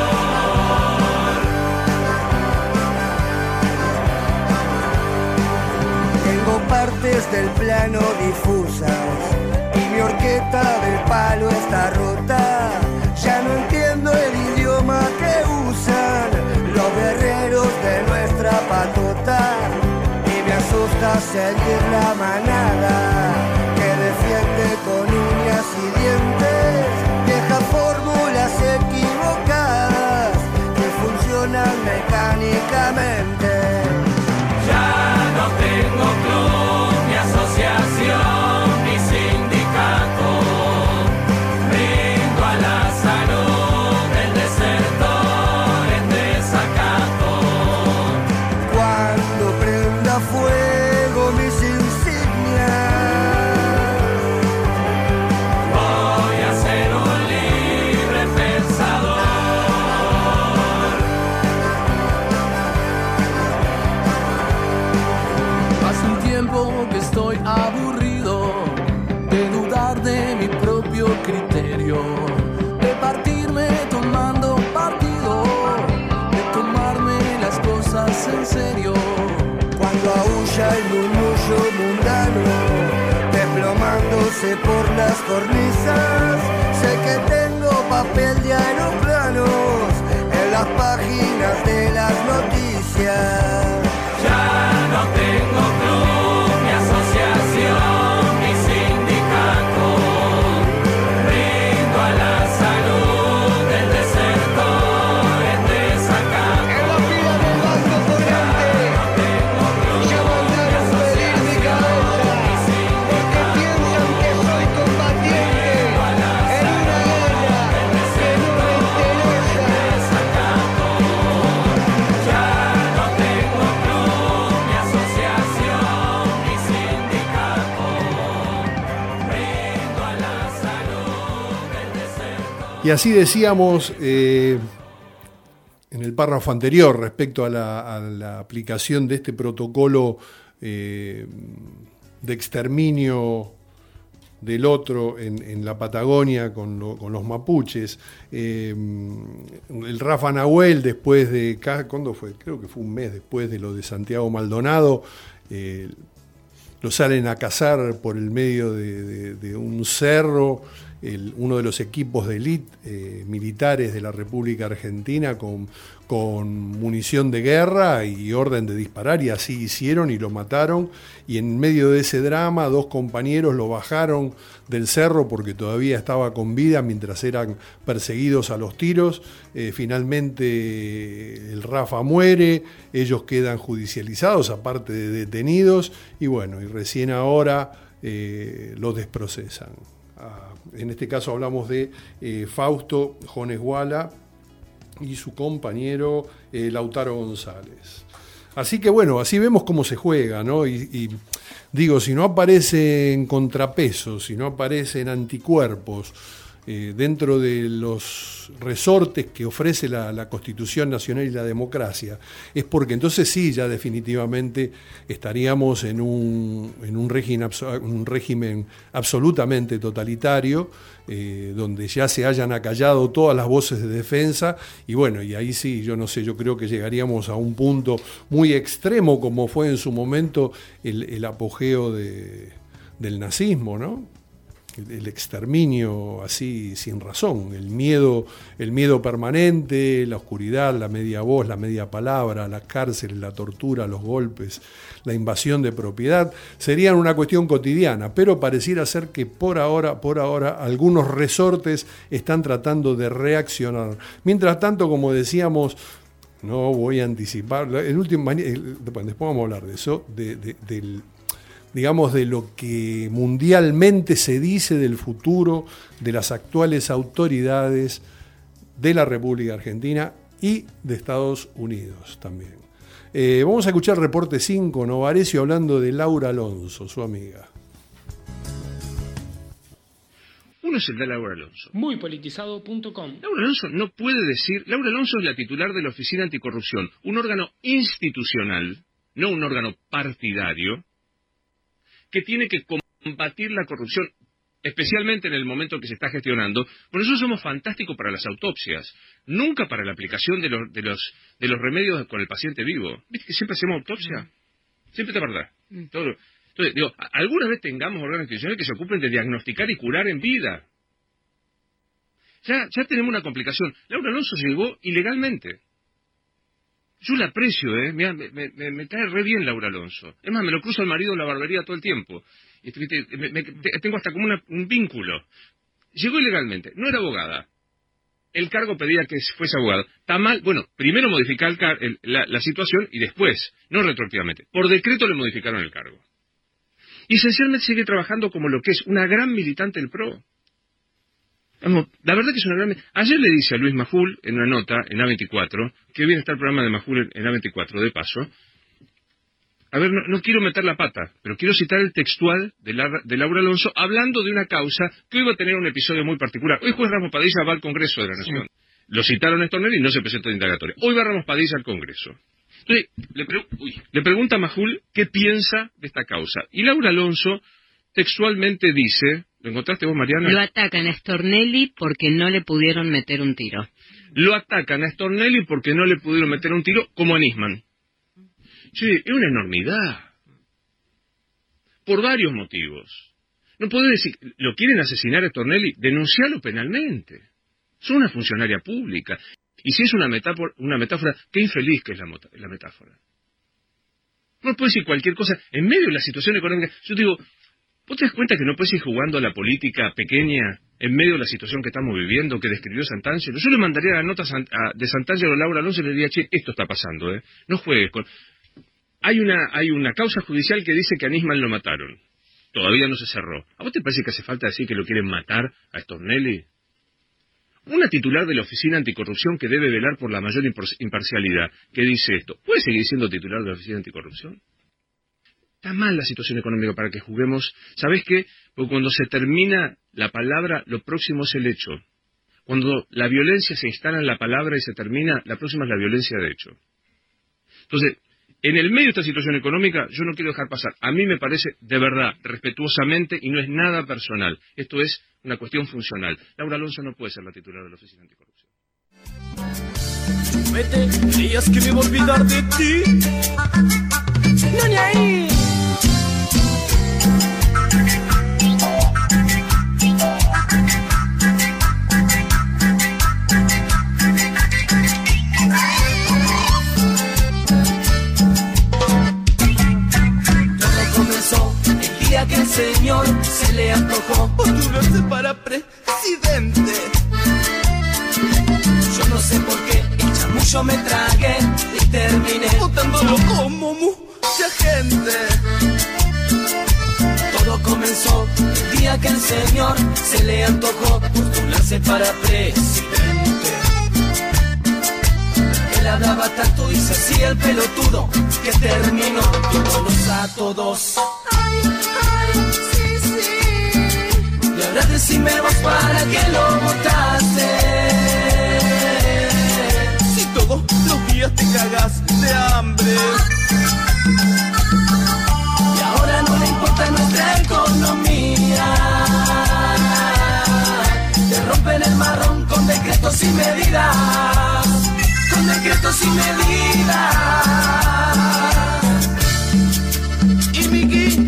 Tengo partes del plano difusas y mi horqueta del palo está rota. Ya no entiendo el idioma que usan los guerreros de nuestra patota. Y me asusta seguir la manada que defiende con uñas y dientes viejas fórmulas equivocadas que funcionan mecánicamente. Ya no tengo club, ni asociación, ni sindicato, brindo a la salud del desertor en desacato. Cuando prenda fuego mis insignias, voy a ser un libre pensador. Hace un tiempo que estoy aburrido de dudar de mi propio criterio, de partirme tomando partido, de tomarme las cosas en serio. cuando aúlla el murmullo mundano, desplomándose por las cornisas, sé que tengo papel de aeroplanos en las páginas de las noticias. Ya no tengo club, ni asociación, ni sindicato, brindo a la salud del desertor en desacato. En la fila del banco corriente ya mandaron pedir mi cabeza, porque piensan que soy combatiente en una guerra que no me interesa. Ya no tengo club, ni asociación, ni sindicato, brindo a la salud del desertor. Y así decíamos eh, en el párrafo anterior respecto a la, a la aplicación de este protocolo eh, de exterminio del otro en, en la Patagonia con, lo- con los mapuches. Eh, el Rafa Nahuel, después de, ca- ¿cuándo fue? Creo que fue un mes después de lo de Santiago Maldonado, eh, lo salen a cazar por el medio de, de- de un cerro, el- uno de los equipos de élite eh, militares de la República Argentina con, con munición de guerra y orden de disparar, y así hicieron y lo mataron. Y en medio de ese drama, dos compañeros lo bajaron del cerro porque todavía estaba con vida mientras eran perseguidos a los tiros. Eh, finalmente el Rafa muere, ellos quedan judicializados, aparte de detenidos, y bueno, y recién ahora eh, los desprocesan. Ah, en este caso hablamos de eh, Fausto Jones Guala y su compañero eh, Lautaro González. Así que bueno, así vemos cómo se juega, ¿no? Y, y digo, si no aparecen contrapesos, si no aparecen anticuerpos, eh, dentro de los resortes que ofrece la, la Constitución Nacional y la democracia, es porque entonces sí, ya definitivamente estaríamos en un, en un, régimen, un régimen absolutamente totalitario, eh, donde ya se hayan acallado todas las voces de defensa, y bueno, y ahí sí, yo no sé, yo creo que llegaríamos a un punto muy extremo, como fue en su momento el, el apogeo de, del nazismo, ¿no? El exterminio así sin razón, el miedo, el miedo permanente, la oscuridad, la media voz, la media palabra, las cárceles, la tortura, los golpes, la invasión de propiedad, serían una cuestión cotidiana, pero pareciera ser que por ahora, por ahora, algunos resortes están tratando de reaccionar. Mientras tanto, como decíamos, no voy a anticipar, el último, el, después vamos a hablar de eso, de, de, del digamos, de lo que mundialmente se dice del futuro de las actuales autoridades de la República Argentina y de Estados Unidos también. Eh, vamos a escuchar Reporte cinco, Novarecio hablando de Laura Alonso, su amiga. Uno es el de Laura Alonso. muy politizado punto com. Laura Alonso no puede decir... Laura Alonso es la titular de la Oficina Anticorrupción, un órgano institucional, no un órgano partidario, que tiene que combatir la corrupción, especialmente en el momento que se está gestionando. Por eso somos fantásticos para las autopsias, nunca para la aplicación de los, de los, de los remedios con el paciente vivo. ¿Viste que siempre hacemos autopsia? Mm. Siempre te verdad. Mm. Todo. Entonces, digo, alguna vez tengamos órganos institucionales que se ocupen de diagnosticar y curar en vida. Ya, ya tenemos una complicación. Laura Alonso se llevó ilegalmente. Yo la aprecio, ¿eh? Me, me, me, me cae re bien Laura Alonso. Es más, me lo cruzo al marido en la barbería todo el tiempo. Y, me, me, tengo hasta como una, un vínculo. Llegó ilegalmente, no era abogada. El cargo pedía que fuese abogada. Está mal, bueno, primero modificar el car el, la, la situación y después, no retroactivamente. Por decreto le modificaron el cargo. Y esencialmente sigue trabajando como lo que es una gran militante del P R O. Vamos, la verdad que es una gran... Ayer le dice a Luis Majul, en una nota, en A veinticuatro, que viene está el programa de Majul en A veinticuatro, de paso. A ver, no, no quiero meter la pata, pero quiero citar el textual de, la, de Laura Alonso, hablando de una causa que hoy va a tener un episodio muy particular. Hoy juez Ramos Padilla va al Congreso de la Nación. Sí. Lo citaron a Stornelli y no se presentó de indagatoria. Hoy va Ramos Padilla al Congreso. Entonces, le, pre uy, le pregunta a Majul qué piensa de esta causa. Y Laura Alonso textualmente dice... ¿Lo encontraste vos, Mariana? Lo atacan a Stornelli porque no le pudieron meter un tiro. Lo atacan a Stornelli porque no le pudieron meter un tiro, como a Nisman. Sí, es una enormidad. Por varios motivos. No podés decir, ¿lo quieren asesinar a Stornelli? Denuncialo penalmente. Son una funcionaria pública. Y si es una metáfora, una metáfora qué infeliz que es la, la metáfora. No puedes decir cualquier cosa en medio de la situación económica. Yo digo... ¿Vos te das cuenta que no puedes ir jugando a la política pequeña en medio de la situación que estamos viviendo, que describió Santangelo? Yo le mandaría la nota de Santangelo a Laura Alonso y le diría, che, esto está pasando, ¿eh? No juegues con... Hay una, hay una causa judicial que dice que a Nisman lo mataron. Todavía no se cerró. ¿A vos te parece que hace falta decir que lo quieren matar a Stornelli? Una titular de la Oficina Anticorrupción que debe velar por la mayor imparcialidad, que dice esto, ¿puede seguir siendo titular de la Oficina Anticorrupción? Está mal la situación económica para que juguemos. ¿Sabés qué? Porque cuando se termina la palabra, lo próximo es el hecho. Cuando la violencia se instala en la palabra y se termina, la próxima es la violencia de hecho. Entonces, en el medio de esta situación económica, yo no quiero dejar pasar. A mí me parece, de verdad, respetuosamente, y no es nada personal. Esto es una cuestión funcional. Laura Alonso no puede ser la titular de la Oficina Anticorrupción. Vete, creías que me iba a olvidar de ti. No, ni ahí. Que el señor se le antojó postularse para presidente. Yo no sé por qué el chamullo me tragué y terminé votándolo como mucha gente. Todo comenzó el día que el señor se le antojó postularse para presidente. Él hablaba tanto y se hacía el pelotudo que terminó todos a todos. Ay, sí, sí. Y ahora decime vos para qué lo votaste. Si todos los días te cagas de hambre. Y ahora no le importa nuestra economía. Te rompen el marrón con decretos y medidas. Con decretos y medidas. Y Miki.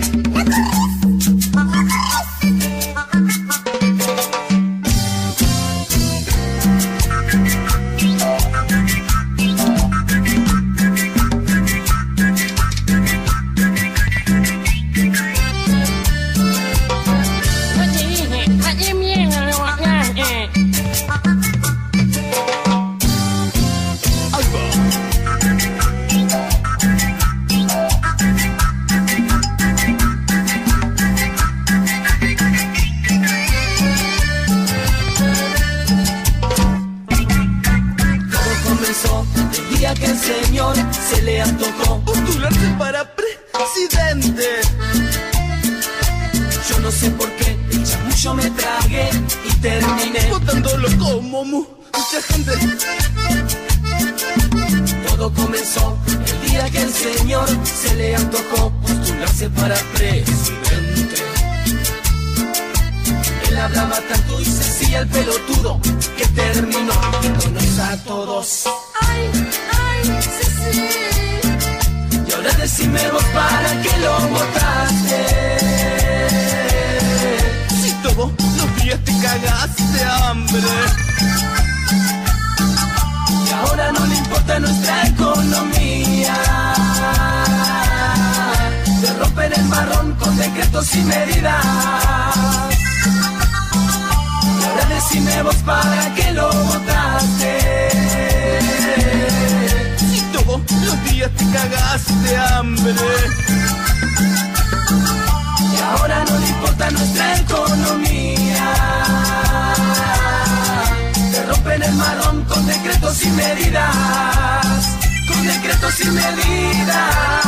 Se le antojó postularse para presidente. Yo no sé por qué el chamullo me tragué y terminé votándolo como mucha gente. Todo comenzó el día que el señor se le antojó postularse para presidente. Él hablaba tanto y se hacía el pelotudo que terminó dándonos a todos. Ay, ay, sí, sí. Y ahora decime vos para qué lo votaste. Si todos los días te cagas de hambre. Y ahora no le importa nuestra economía. Te rompen el marrón con decretos y medidas. Y ahora decime vos para qué lo votaste. Si todos los días te cagas de hambre. Y ahora no le importa nuestra economía. Te rompen el marrón con decretos y medidas. Con decretos y medidas.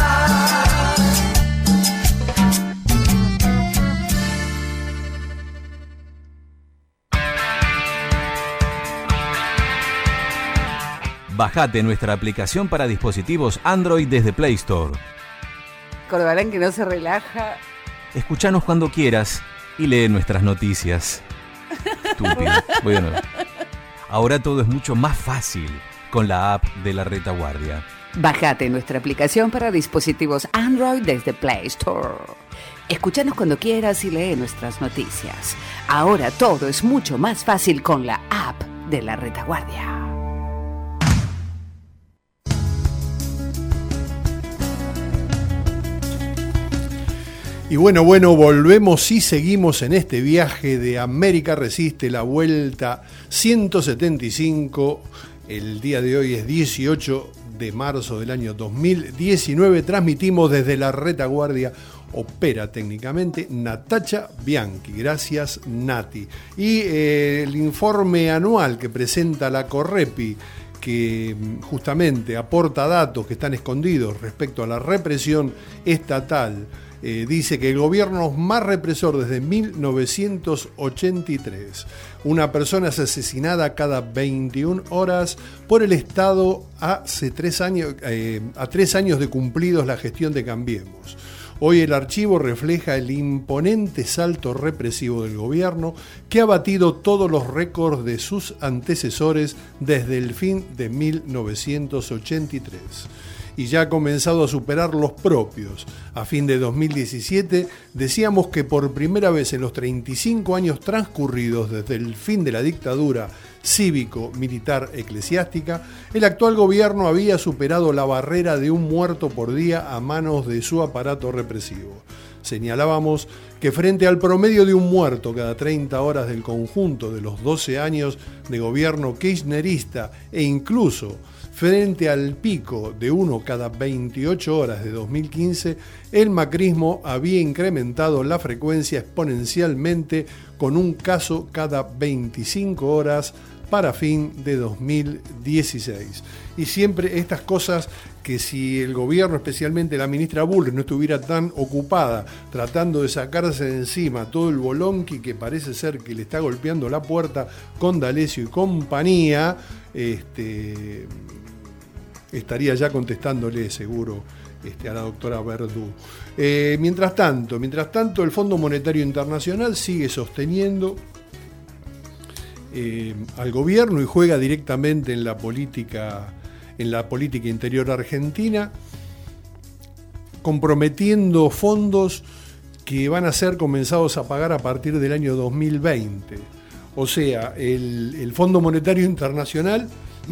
Bajate nuestra aplicación para dispositivos Android desde Play Store. Corbalán que no se relaja. Escuchanos cuando quieras y lee nuestras noticias. Estúpido. Voy de nuevo. Ahora todo es mucho más fácil con la app de La Retaguardia. Bajate nuestra aplicación para dispositivos Android desde Play Store. Escuchanos cuando quieras y lee nuestras noticias. Ahora todo es mucho más fácil con la app de La Retaguardia. Y bueno, bueno, volvemos y seguimos en este viaje de América Resiste, la vuelta ciento setenta y cinco. El día de hoy es dieciocho de marzo del año dos mil diecinueve. Transmitimos desde La Retaguardia. Opera técnicamente Natacha Bianchi. Gracias, Nati. Y eh, el informe anual que presenta la Correpi, que justamente aporta datos que están escondidos respecto a la represión estatal. Eh, dice que el gobierno más represor desde mil novecientos ochenta y tres. Una persona es asesinada cada veintiuna horas por el Estado hace tres años, eh, a tres años de cumplidos la gestión de Cambiemos. Hoy el archivo refleja el imponente salto represivo del gobierno que ha batido todos los récords de sus antecesores desde el fin de mil novecientos ochenta y tres. Y ya ha comenzado a superar los propios. A fin de dos mil diecisiete decíamos que por primera vez en los treinta y cinco años transcurridos desde el fin de la dictadura cívico-militar eclesiástica, el actual gobierno había superado la barrera de un muerto por día a manos de su aparato represivo. Señalábamos que frente al promedio de un muerto cada treinta horas del conjunto de los doce años de gobierno kirchnerista e incluso frente al pico de uno cada veintiocho horas de dos mil quince, el macrismo había incrementado la frecuencia exponencialmente con un caso cada veinticinco horas para fin de dos mil dieciséis. Y siempre estas cosas que si el gobierno, especialmente la ministra Bullrich, no estuviera tan ocupada tratando de sacarse de encima todo el bolonqui que parece ser que le está golpeando la puerta con D'Alessio y compañía, este, estaría ya contestándole seguro este, a la doctora Verdú. Eh, mientras tanto, mientras tanto, el Fondo Monetario Internacional sigue sosteniendo eh, al gobierno y juega directamente en la política en la política interior argentina, comprometiendo fondos que van a ser comenzados a pagar a partir del año dos mil veinte. O sea, el, el Fondo Monetario Internacional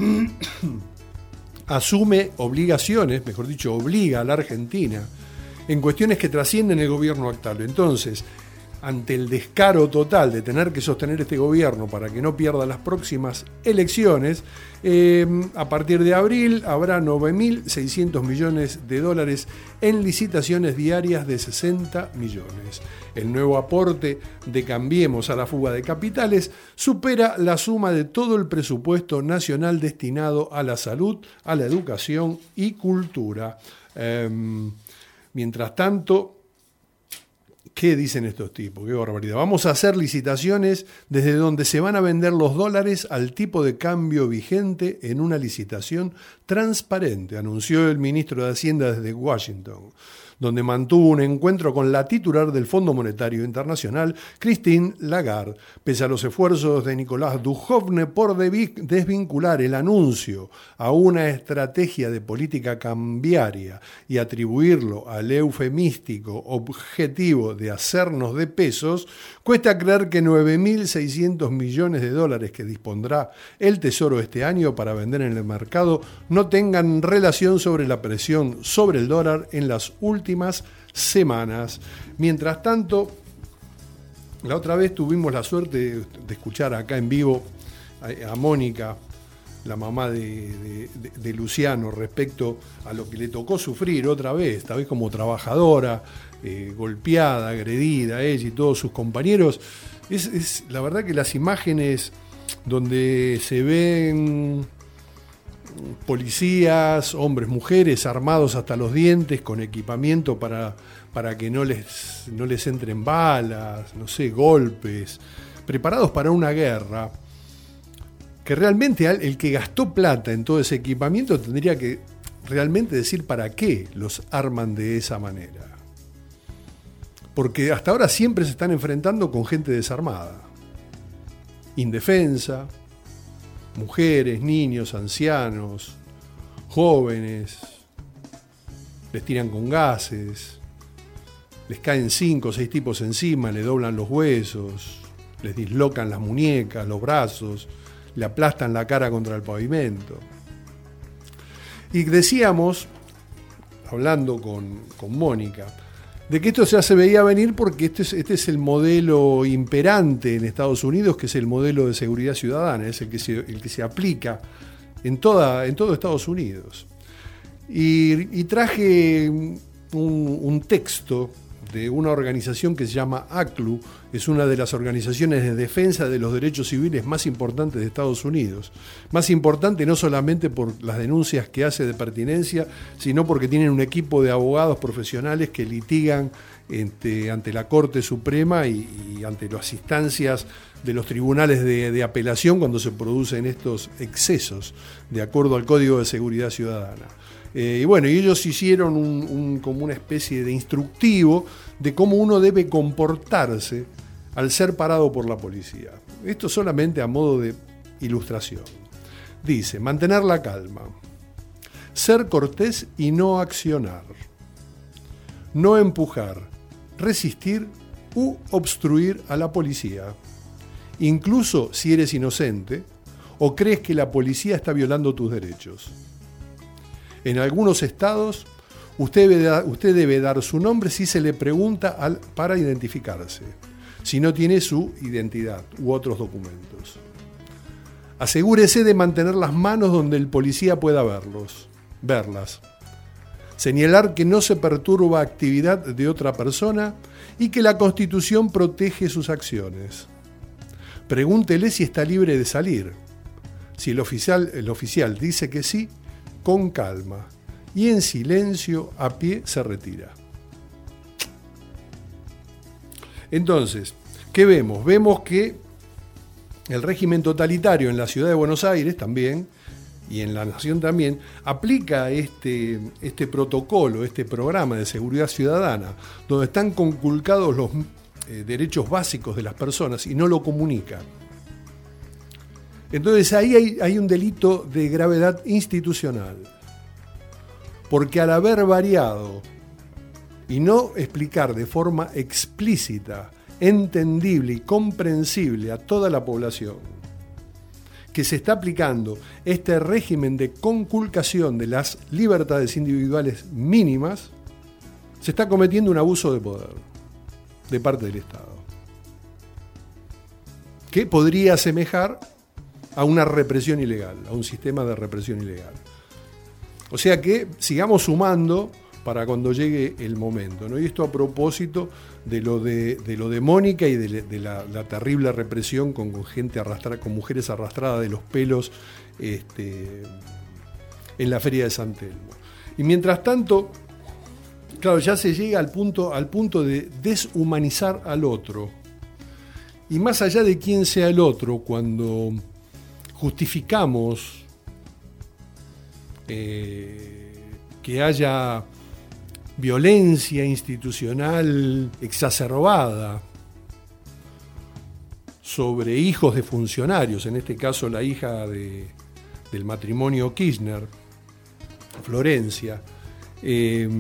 asume obligaciones, mejor dicho, obliga a la Argentina en cuestiones que trascienden el gobierno actual. Entonces, ante el descaro total de tener que sostener este gobierno para que no pierda las próximas elecciones, eh, a partir de abril habrá nueve mil seiscientos millones de dólares en licitaciones diarias de sesenta millones. El nuevo aporte de Cambiemos a la fuga de capitales supera la suma de todo el presupuesto nacional destinado a la salud, a la educación y cultura. Eh, mientras tanto, ¿qué dicen estos tipos? Qué barbaridad. Vamos a hacer licitaciones desde donde se van a vender los dólares al tipo de cambio vigente en una licitación transparente, anunció el ministro de Hacienda desde Washington, donde mantuvo un encuentro con la titular del Fondo Monetario Internacional, Christine Lagarde, pese a los esfuerzos de Nicolás Dujovne por desvincular el anuncio a una estrategia de política cambiaria y atribuirlo al eufemístico objetivo de hacernos de pesos, cuesta creer que nueve mil seiscientos millones de dólares que dispondrá el Tesoro este año para vender en el mercado no tengan relación sobre la presión sobre el dólar en las últimas semanas. Mientras tanto, la otra vez tuvimos la suerte de, de escuchar acá en vivo a, a Mónica, la mamá de, de, de Luciano, respecto a lo que le tocó sufrir otra vez, esta vez como trabajadora, eh, golpeada, agredida, ella y todos sus compañeros. Es, es la verdad que las imágenes donde se ven policías, hombres, mujeres, armados hasta los dientes, con equipamiento para, para que no les, no les entren balas, no sé, golpes, preparados para una guerra, que realmente el que gastó plata en todo ese equipamiento tendría que realmente decir para qué los arman de esa manera. Porque hasta ahora siempre se están enfrentando con gente desarmada, indefensa, mujeres, niños, ancianos, jóvenes, les tiran con gases, les caen cinco o seis tipos encima, le doblan los huesos, les dislocan las muñecas, los brazos, le aplastan la cara contra el pavimento. Y decíamos, hablando con, con Mónica, de que esto ya se veía venir porque este es, este es el modelo imperante en Estados Unidos, que es el modelo de seguridad ciudadana, es el que se, el que se aplica en, toda, en todo Estados Unidos. Y, y traje un, un texto de una organización que se llama A C L U, es una de las organizaciones de defensa de los derechos civiles más importantes de Estados Unidos. Más importante no solamente por las denuncias que hace de pertinencia, sino porque tienen un equipo de abogados profesionales que litigan ante, ante la Corte Suprema y, y ante las instancias de los tribunales de, de apelación cuando se producen estos excesos, de acuerdo al Código de Seguridad Ciudadana. Eh, y bueno, y ellos hicieron un, un, como una especie de instructivo de cómo uno debe comportarse al ser parado por la policía. Esto solamente a modo de ilustración. Dice, mantener la calma, ser cortés y no accionar, no empujar, resistir u obstruir a la policía, incluso si eres inocente o crees que la policía está violando tus derechos. En algunos estados, usted debe, dar, usted debe dar su nombre si se le pregunta al, para identificarse, si no tiene su identidad u otros documentos. Asegúrese de mantener las manos donde el policía pueda verlos, verlas. Señalar que no se perturba actividad de otra persona y que la Constitución protege sus acciones. Pregúntele si está libre de salir. Si el oficial, el oficial dice que sí, con calma, y en silencio, a pie, se retira. Entonces, ¿qué vemos? Vemos que el régimen totalitario en la ciudad de Buenos Aires también, y en la nación también, aplica este, este protocolo, este programa de seguridad ciudadana, donde están conculcados los eh, derechos básicos de las personas y no lo comunica. Entonces ahí hay, hay un delito de gravedad institucional, porque al haber variado y no explicar de forma explícita, entendible y comprensible a toda la población que se está aplicando este régimen de conculcación de las libertades individuales mínimas, se está cometiendo un abuso de poder de parte del Estado, que podría asemejar a una represión ilegal, a un sistema de represión ilegal. O sea que sigamos sumando para cuando llegue el momento, ¿no? Y esto a propósito de lo de, de lo de Mónica y de, de la, la terrible represión con, con gente arrastrada, con mujeres arrastradas de los pelos este, en la feria de San Telmo. Y mientras tanto, claro, ya se llega al punto, al punto de deshumanizar al otro. Y más allá de quién sea el otro, cuando justificamos eh, que haya violencia institucional exacerbada sobre hijos de funcionarios, en este caso la hija de, del matrimonio Kirchner, Florencia. Eh,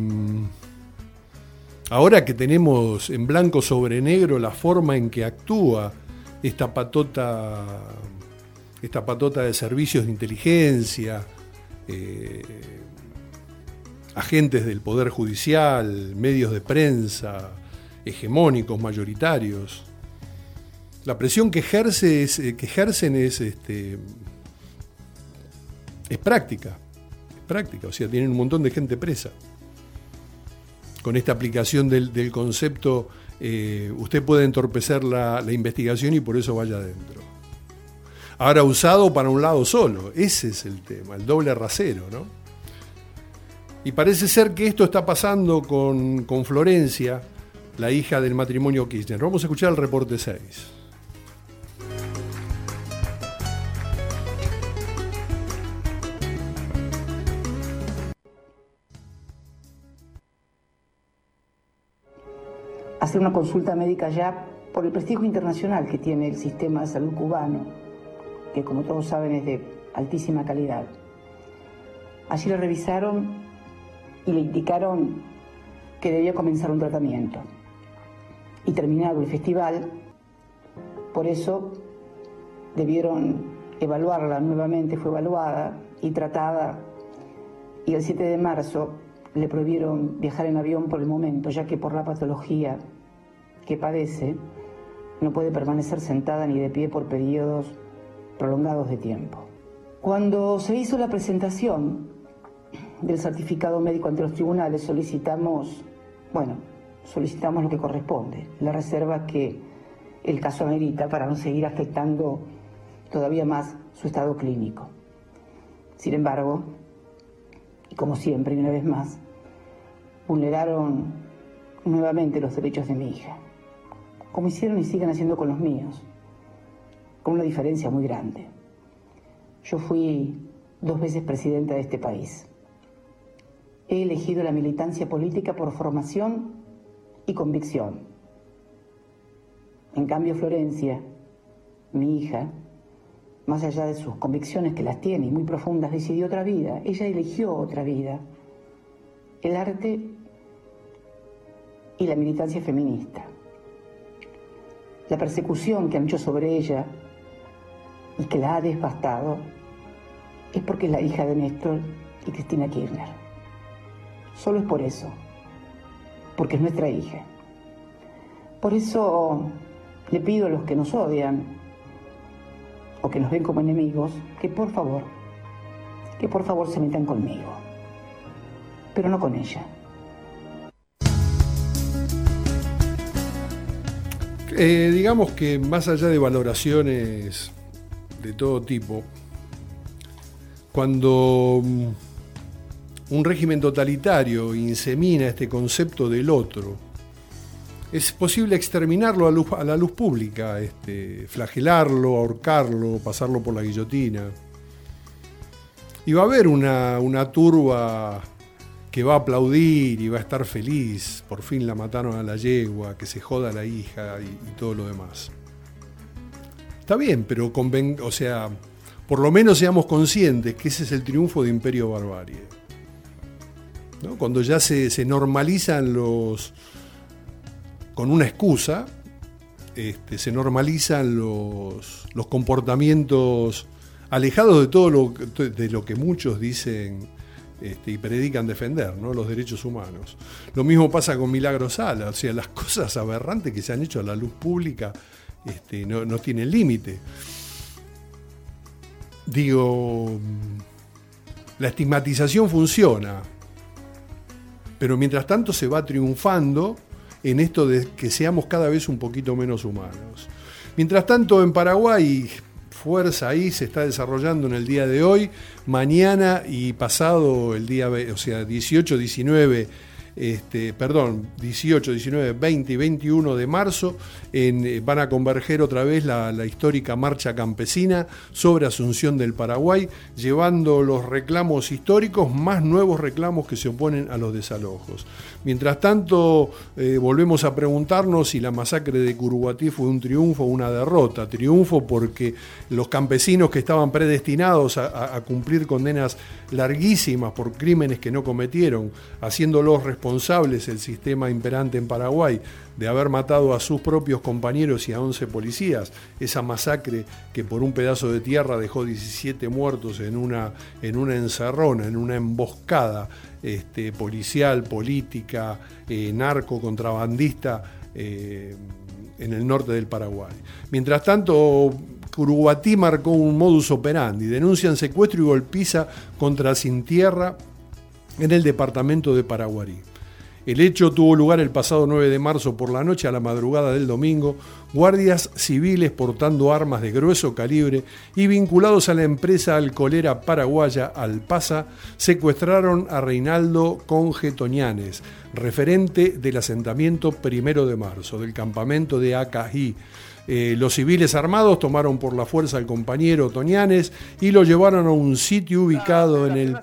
ahora que tenemos en blanco sobre negro la forma en que actúa esta patota, esta patota de servicios de inteligencia, eh, agentes del Poder Judicial, medios de prensa, hegemónicos, mayoritarios. La presión que, ejerce es, que ejercen es, este, es práctica, es práctica, o sea, tienen un montón de gente presa. Con esta aplicación del, del concepto, eh, usted puede entorpecer la, la investigación y por eso vaya adentro. Ahora usado para un lado solo, ese es el tema, el doble rasero, ¿no? Y parece ser que esto está pasando con, con Florencia, la hija del matrimonio Kirchner. Vamos a escuchar el reporte seis. Hacer una consulta médica ya por el prestigio internacional que tiene el sistema de salud cubano, que como todos saben es de altísima calidad. Allí le revisaron y le indicaron que debía comenzar un tratamiento. Y terminado el festival, por eso debieron evaluarla nuevamente, fue evaluada y tratada, y el siete de marzo le prohibieron viajar en avión por el momento, ya que por la patología que padece no puede permanecer sentada ni de pie por periodos prolongados de tiempo. Cuando se hizo la presentación del certificado médico ante los tribunales, solicitamos, bueno, solicitamos lo que corresponde, la reserva que el caso amerita para no seguir afectando todavía más su estado clínico. Sin embargo, y como siempre y una vez más, vulneraron nuevamente los derechos de mi hija, como hicieron y siguen haciendo con los míos, con una diferencia muy grande. Yo fui dos veces presidenta de este país. He elegido la militancia política por formación y convicción. En cambio, Florencia, mi hija, más allá de sus convicciones que las tiene y muy profundas, decidió otra vida. Ella eligió otra vida. El arte y la militancia feminista. La persecución que han hecho sobre ella y que la ha devastado es porque es la hija de Néstor y Cristina Kirchner. Solo es por eso, porque es nuestra hija. Por eso le pido a los que nos odian o que nos ven como enemigos, que por favor, que por favor se metan conmigo, pero no con ella. Eh, digamos que más allá de valoraciones de todo tipo, cuando un régimen totalitario insemina este concepto del otro, es posible exterminarlo a, luz, a la luz pública, este, flagelarlo, ahorcarlo, pasarlo por la guillotina. Y va a haber una, una turba que va a aplaudir y va a estar feliz, por fin la mataron a la yegua, que se joda a la hija y, y todo lo demás. Está bien, pero conven, o sea, por lo menos seamos conscientes que ese es el triunfo de Imperio Barbarie, ¿no? Cuando ya se, se normalizan los, con una excusa, este, se normalizan los, los comportamientos alejados de todo lo, de lo que muchos dicen este, y predican defender, ¿no? Los derechos humanos. Lo mismo pasa con Milagro Sala, o sea, las cosas aberrantes que se han hecho a la luz pública este, no, no tienen límite. Digo, la estigmatización funciona, pero mientras tanto se va triunfando en esto de que seamos cada vez un poquito menos humanos. Mientras tanto, en Paraguay, fuerza ahí se está desarrollando en el día de hoy, mañana y pasado el día, o sea, dieciocho, diecinueve, este, perdón, dieciocho, diecinueve, veinte y veintiuno de marzo, en, van a converger otra vez la, la histórica marcha campesina sobre Asunción del Paraguay, llevando los reclamos históricos más nuevos reclamos que se oponen a los desalojos. Mientras tanto, eh, volvemos a preguntarnos si la masacre de Curuguatí fue un triunfo o una derrota. Triunfo porque los campesinos que estaban predestinados a, a, a cumplir condenas larguísimas por crímenes que no cometieron, haciéndolos responsables el sistema imperante en Paraguay de haber matado a sus propios compañeros y a once policías, esa masacre que por un pedazo de tierra dejó diecisiete muertos en una, en una encerrona, en una emboscada este, policial, política, eh, narco, contrabandista eh, en el norte del Paraguay. Mientras tanto, Curuguatí marcó un modus operandi, denuncian secuestro y golpiza contra Sin Tierra en el departamento de Paraguarí. El hecho tuvo lugar el pasado nueve de marzo por la noche a la madrugada del domingo. Guardias civiles portando armas de grueso calibre y vinculados a la empresa alcoholera paraguaya Alpasa secuestraron a Reinaldo Conge Toñanes, referente del asentamiento primero de marzo, del campamento de Acají. Eh, los civiles armados tomaron por la fuerza al compañero Toñanes y lo llevaron a un sitio ubicado en el...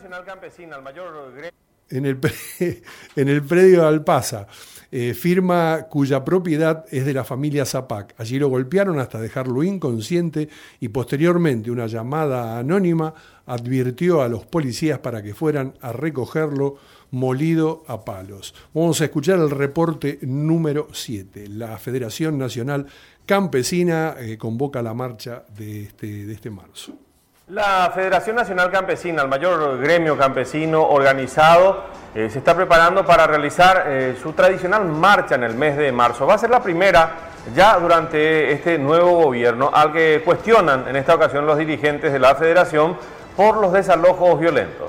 En el, en el predio de Alpasa, eh, firma cuya propiedad es de la familia Zapac. Allí lo golpearon hasta dejarlo inconsciente y posteriormente una llamada anónima advirtió a los policías para que fueran a recogerlo molido a palos. Vamos a escuchar el reporte número siete. La Federación Nacional Campesina eh, convoca la marcha de este, de este marzo. La Federación Nacional Campesina, el mayor gremio campesino organizado, eh, se está preparando para realizar eh, su tradicional marcha en el mes de marzo. Va a ser la primera ya durante este nuevo gobierno, al que cuestionan en esta ocasión los dirigentes de la Federación por los desalojos violentos.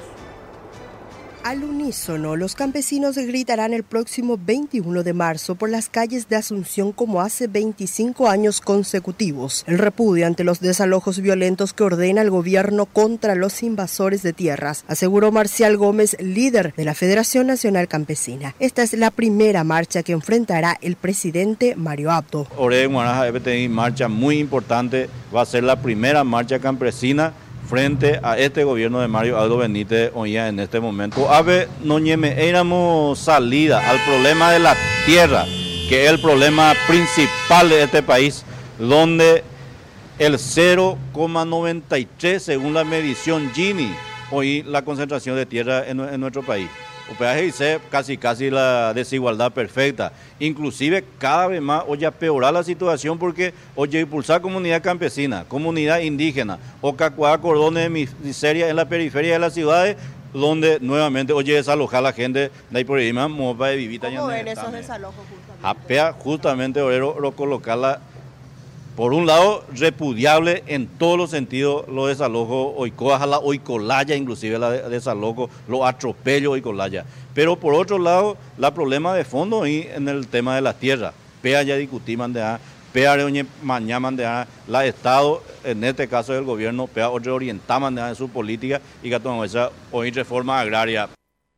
Al unísono, los campesinos gritarán el próximo veintiuno de marzo por las calles de Asunción como hace veinticinco años consecutivos. El repudio ante los desalojos violentos que ordena el gobierno contra los invasores de tierras, aseguró Marcial Gómez, líder de la Federación Nacional Campesina. Esta es la primera marcha que enfrentará el presidente Mario Abdo. Ore Guaraja F T I, marcha muy importante, va a ser la primera marcha campesina frente a este gobierno de Mario Abdo Benítez hoy en este momento. Ave no éramos salida al problema de la tierra, que es el problema principal de este país, donde el cero coma noventa y tres según la medición Gini, hoy la concentración de tierra en, en nuestro país. O peaje dice casi casi la desigualdad perfecta. Inclusive cada vez más hoy peorar la situación porque hoy impulsar comunidad campesina, comunidad indígena, o cacuar cordones de miseria en la periferia de las ciudades, donde nuevamente hoy desalojar a la gente de ahí por ahí más mopa de vivita. ¿Cómo ven esos desalojos justamente? Apea justamente obrero colocarla. Por un lado, repudiable en todos los sentidos los desalojos, oicoas, la oicolaya, inclusive la desalojo, los atropellos oicolaya. Pero por otro lado, la problema de fondo ahí en el tema de la tierra. Pea ya discutí mandea, pea reoñe mañana mandea, la Estado, en este caso del gobierno, pea reorientar mandea en su política y que toma esa hoy reforma agraria.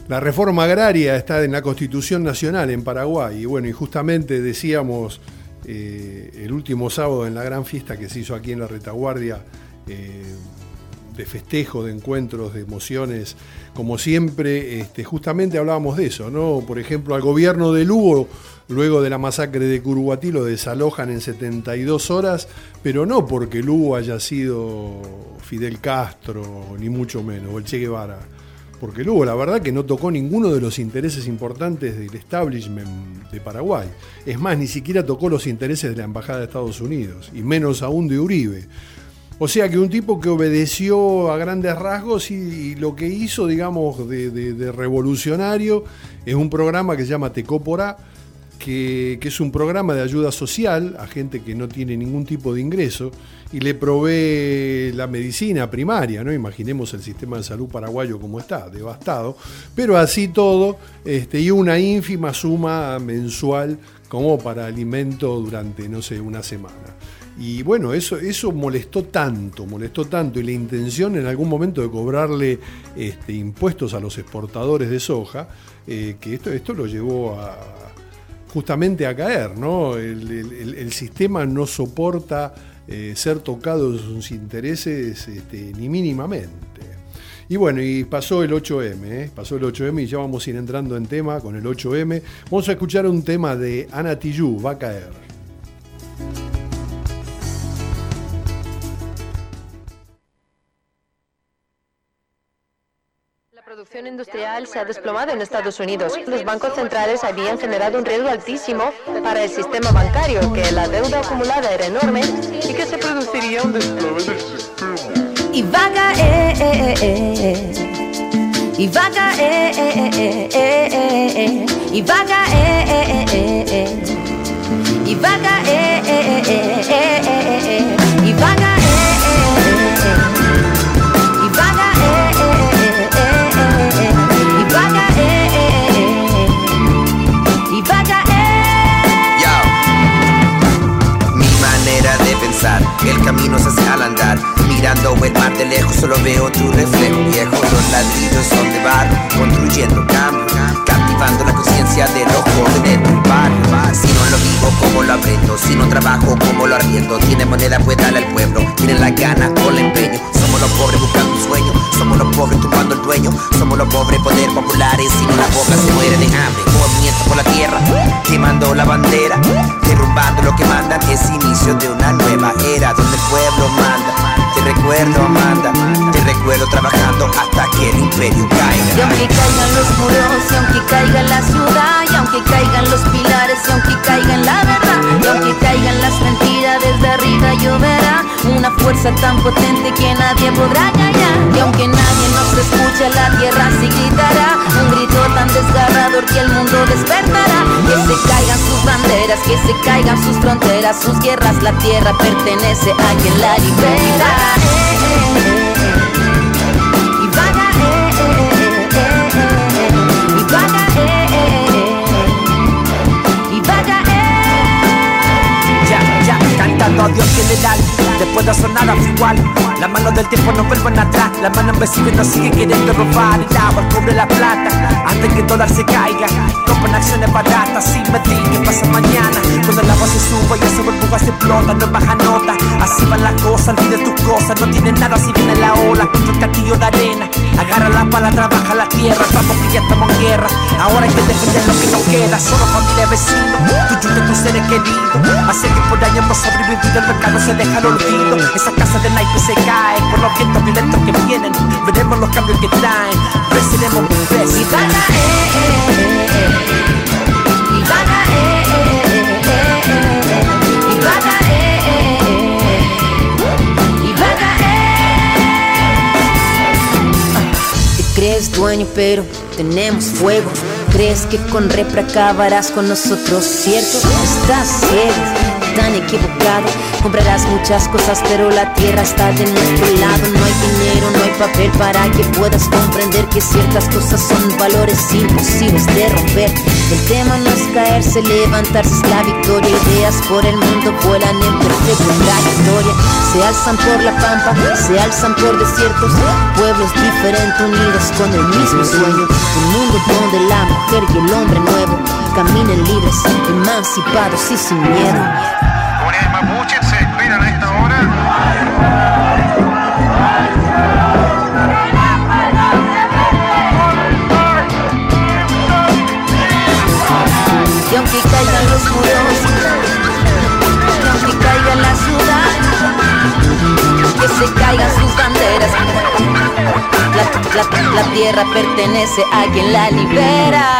La reforma agraria está en la Constitución Nacional en Paraguay. Y bueno, y justamente decíamos eh, el último sábado en la gran fiesta que se hizo aquí en la Retaguardia, eh, de festejo, de encuentros, de emociones, como siempre, este, justamente hablábamos de eso, ¿no? Por ejemplo, al gobierno de Lugo, luego de la masacre de Curuguatí, lo desalojan en setenta y dos horas, pero no porque Lugo haya sido Fidel Castro, ni mucho menos, o el Che Guevara, porque Lugo, la verdad, que no tocó ninguno de los intereses importantes del establishment de Paraguay. Es más, ni siquiera tocó los intereses de la Embajada de Estados Unidos, y menos aún de Uribe. O sea que un tipo que obedeció a grandes rasgos y, y lo que hizo, digamos, de, de, de revolucionario es un programa que se llama Tecópora, que, que es un programa de ayuda social a gente que no tiene ningún tipo de ingreso y le provee la medicina primaria, ¿no? Imaginemos el sistema de salud paraguayo como está, devastado, pero así todo, este, y una ínfima suma mensual como para alimento durante, no sé, una semana. Y bueno, eso, eso molestó tanto, molestó tanto, y la intención en algún momento de cobrarle este, impuestos a los exportadores de soja, eh, que esto, esto lo llevó a, justamente a caer, ¿no? El, el, el sistema no soporta eh, ser tocado de sus intereses este, ni mínimamente. Y bueno, y pasó el ocho eme, ¿eh? pasó el ocho eme y ya vamos a ir entrando en tema con el ocho eme. Vamos a escuchar un tema de Ana Tijoux, Va a caer. La producción industrial se ha desplomado en Estados Unidos. Los bancos centrales habían generado un riesgo altísimo para el sistema bancario, que la deuda acumulada era enorme y que se produciría un desplome del sistema. Y va a caer, eh, eh, eh. y va a caer, eh, eh, eh, eh. y va a caer, eh, eh, eh. y va a caer, eh, eh, eh, eh. y va a caer, eh, eh, eh. De pensar, el camino se hace al andar, mirando el mar de lejos solo veo tu reflejo viejo. Los ladrillos son de barro, construyendo cambio, captivando la conciencia de los jóvenes del barrio. Si no lo vivo, ¿cómo lo aprendo? Si no trabajo, ¿cómo lo arriendo? Tiene moneda, pues dale al pueblo, tiene la gana o el empeño. Somos los pobres buscando un sueño, somos los pobres tumbando el dueño, somos los pobres poder populares, si no la boca se muere de hambre. Movimiento por la tierra, quemando la bandera, derrumbando lo que mandan, es inicio de una nueva era donde el pueblo manda. Te recuerdo, Amanda, te recuerdo trabajando hasta que el imperio caiga. Y aunque caigan los muros, y aunque caiga la ciudad, y aunque caigan los pilares, y aunque caigan la verdad, y aunque caigan las mentiras, desde arriba lloverá una fuerza tan potente que nadie podrá callar. Y aunque nadie nos escuche, la tierra sí gritará un grito tan desgarrador que el mundo despertará. Que se caigan sus banderas, que se caigan sus fronteras, sus guerras, la tierra pertenece a quien la libera. Y va a caer, y va a caer, y va a caer. Ya, ya, cantando a Dios general, después de sonar a igual. Las manos del tiempo no vuelven atrás, las manos invisibles nos siguen queriendo robar el agua, el cobre, la plata, antes que el dólar se caiga. Compran acciones baratas sin medir qué pasa mañana. Cuando el agua se suba y esa burbuja se explota, no es baja nota. Así van las cosas, olvide tus cosas, no tienen nada si viene la ola contra el castillo de arena. Agarra la pala, trabaja la tierra, vamos que ya estamos en guerra. Ahora hay que defender lo que nos queda, solo familia, vecinos, tú y tus seres queridos. Hace que por años hemos sobrevivido, el mercado se deja al olvido. Esa casa de naipes se cae por los vientos violentos que vienen. Veremos los cambios que traen, venceremos un beso. Y va a caer, y va a caer, y va a caer, y va a caer. Te crees dueño pero tenemos fuego. Crees que con repra acabarás con nosotros, ¿cierto? Estás ciego. tan equivocado. Comprarás muchas cosas, pero la tierra está de nuestro lado. No hay dinero, no hay papel para que puedas comprender que ciertas cosas son valores imposibles de romper. El tema no es caerse, levantarse es la victoria. Ideas por el mundo vuelan en perfecta trayectoria. Se alzan por la pampa, se alzan por desiertos. Pueblos diferentes unidos con el mismo sueño. Un mundo donde la mujer y el hombre nuevo caminen libres, emancipados y sin miedo. Comunidades mapuches se esperan a esta hora. Y aunque caigan los muros, y aunque caiga la ciudad, que se caigan sus banderas, la, la, la tierra pertenece a quien la libera.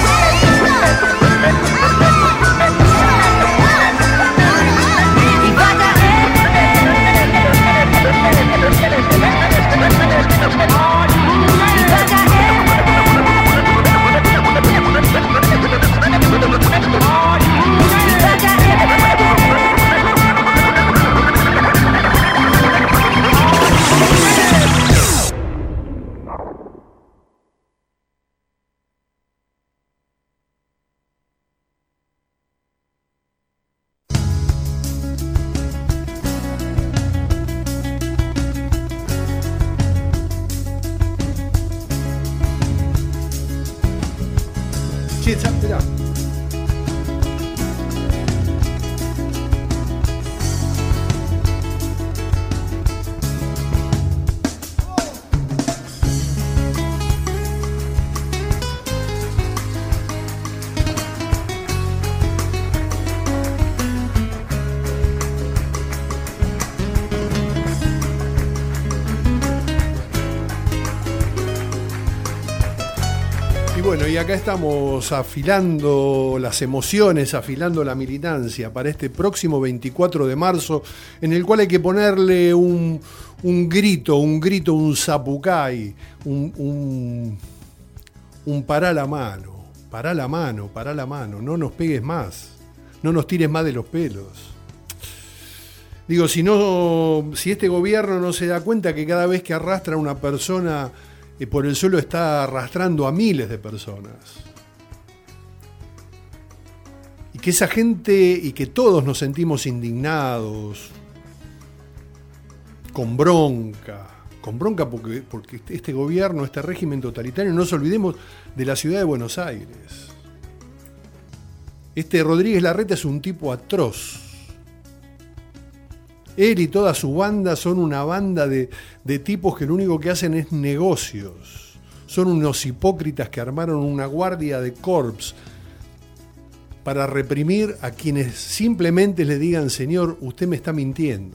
Bueno, y acá estamos afilando las emociones, afilando la militancia para este próximo veinticuatro de marzo, en el cual hay que ponerle un, un grito, un grito, un zapucay, un, un, un pará la mano, pará la mano, pará la mano, no nos pegues más, no nos tires más de los pelos. Digo, si no, si este gobierno no se da cuenta que cada vez que arrastra a una persona por el suelo está arrastrando a miles de personas. Y que esa gente, y que todos nos sentimos indignados, con bronca, con bronca porque, porque este gobierno, este régimen totalitario, no nos olvidemos de la ciudad de Buenos Aires. Este Rodríguez Larreta es un tipo atroz. Él y toda su banda son una banda de, de tipos que lo único que hacen es negocios. Son unos hipócritas que armaron una guardia de corps para reprimir a quienes simplemente le digan: señor, usted me está mintiendo.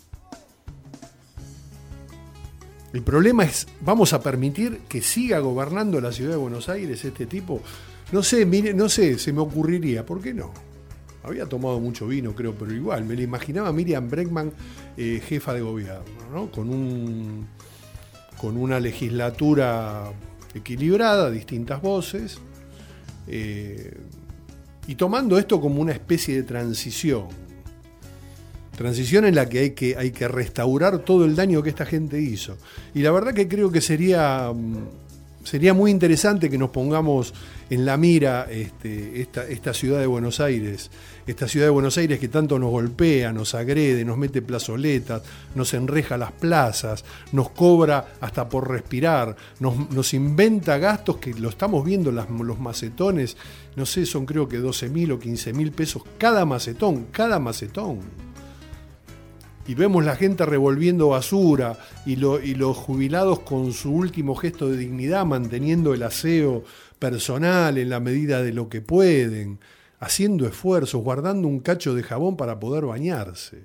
El problema es, ¿vamos a permitir que siga gobernando la ciudad de Buenos Aires este tipo? No sé, mire, no sé, se me ocurriría, ¿por qué no? Había tomado mucho vino, creo, pero igual, me la imaginaba a Miriam Bregman, eh, jefa de gobierno, ¿no? Con un, con una legislatura equilibrada, distintas voces, eh, y tomando esto como una especie de transición. Transición en la que hay, que hay que restaurar todo el daño que esta gente hizo. Y la verdad que creo que sería, sería muy interesante que nos pongamos en la mira este, esta, esta ciudad de Buenos Aires, esta ciudad de Buenos Aires que tanto nos golpea, nos agrede, nos mete plazoletas, nos enreja las plazas, nos cobra hasta por respirar, nos, nos inventa gastos que lo estamos viendo, las, los macetones, no sé, son creo que doce mil o quince mil pesos cada macetón, cada macetón. Y vemos la gente revolviendo basura y, lo, y los jubilados con su último gesto de dignidad manteniendo el aseo personal en la medida de lo que pueden, haciendo esfuerzos, guardando un cacho de jabón para poder bañarse.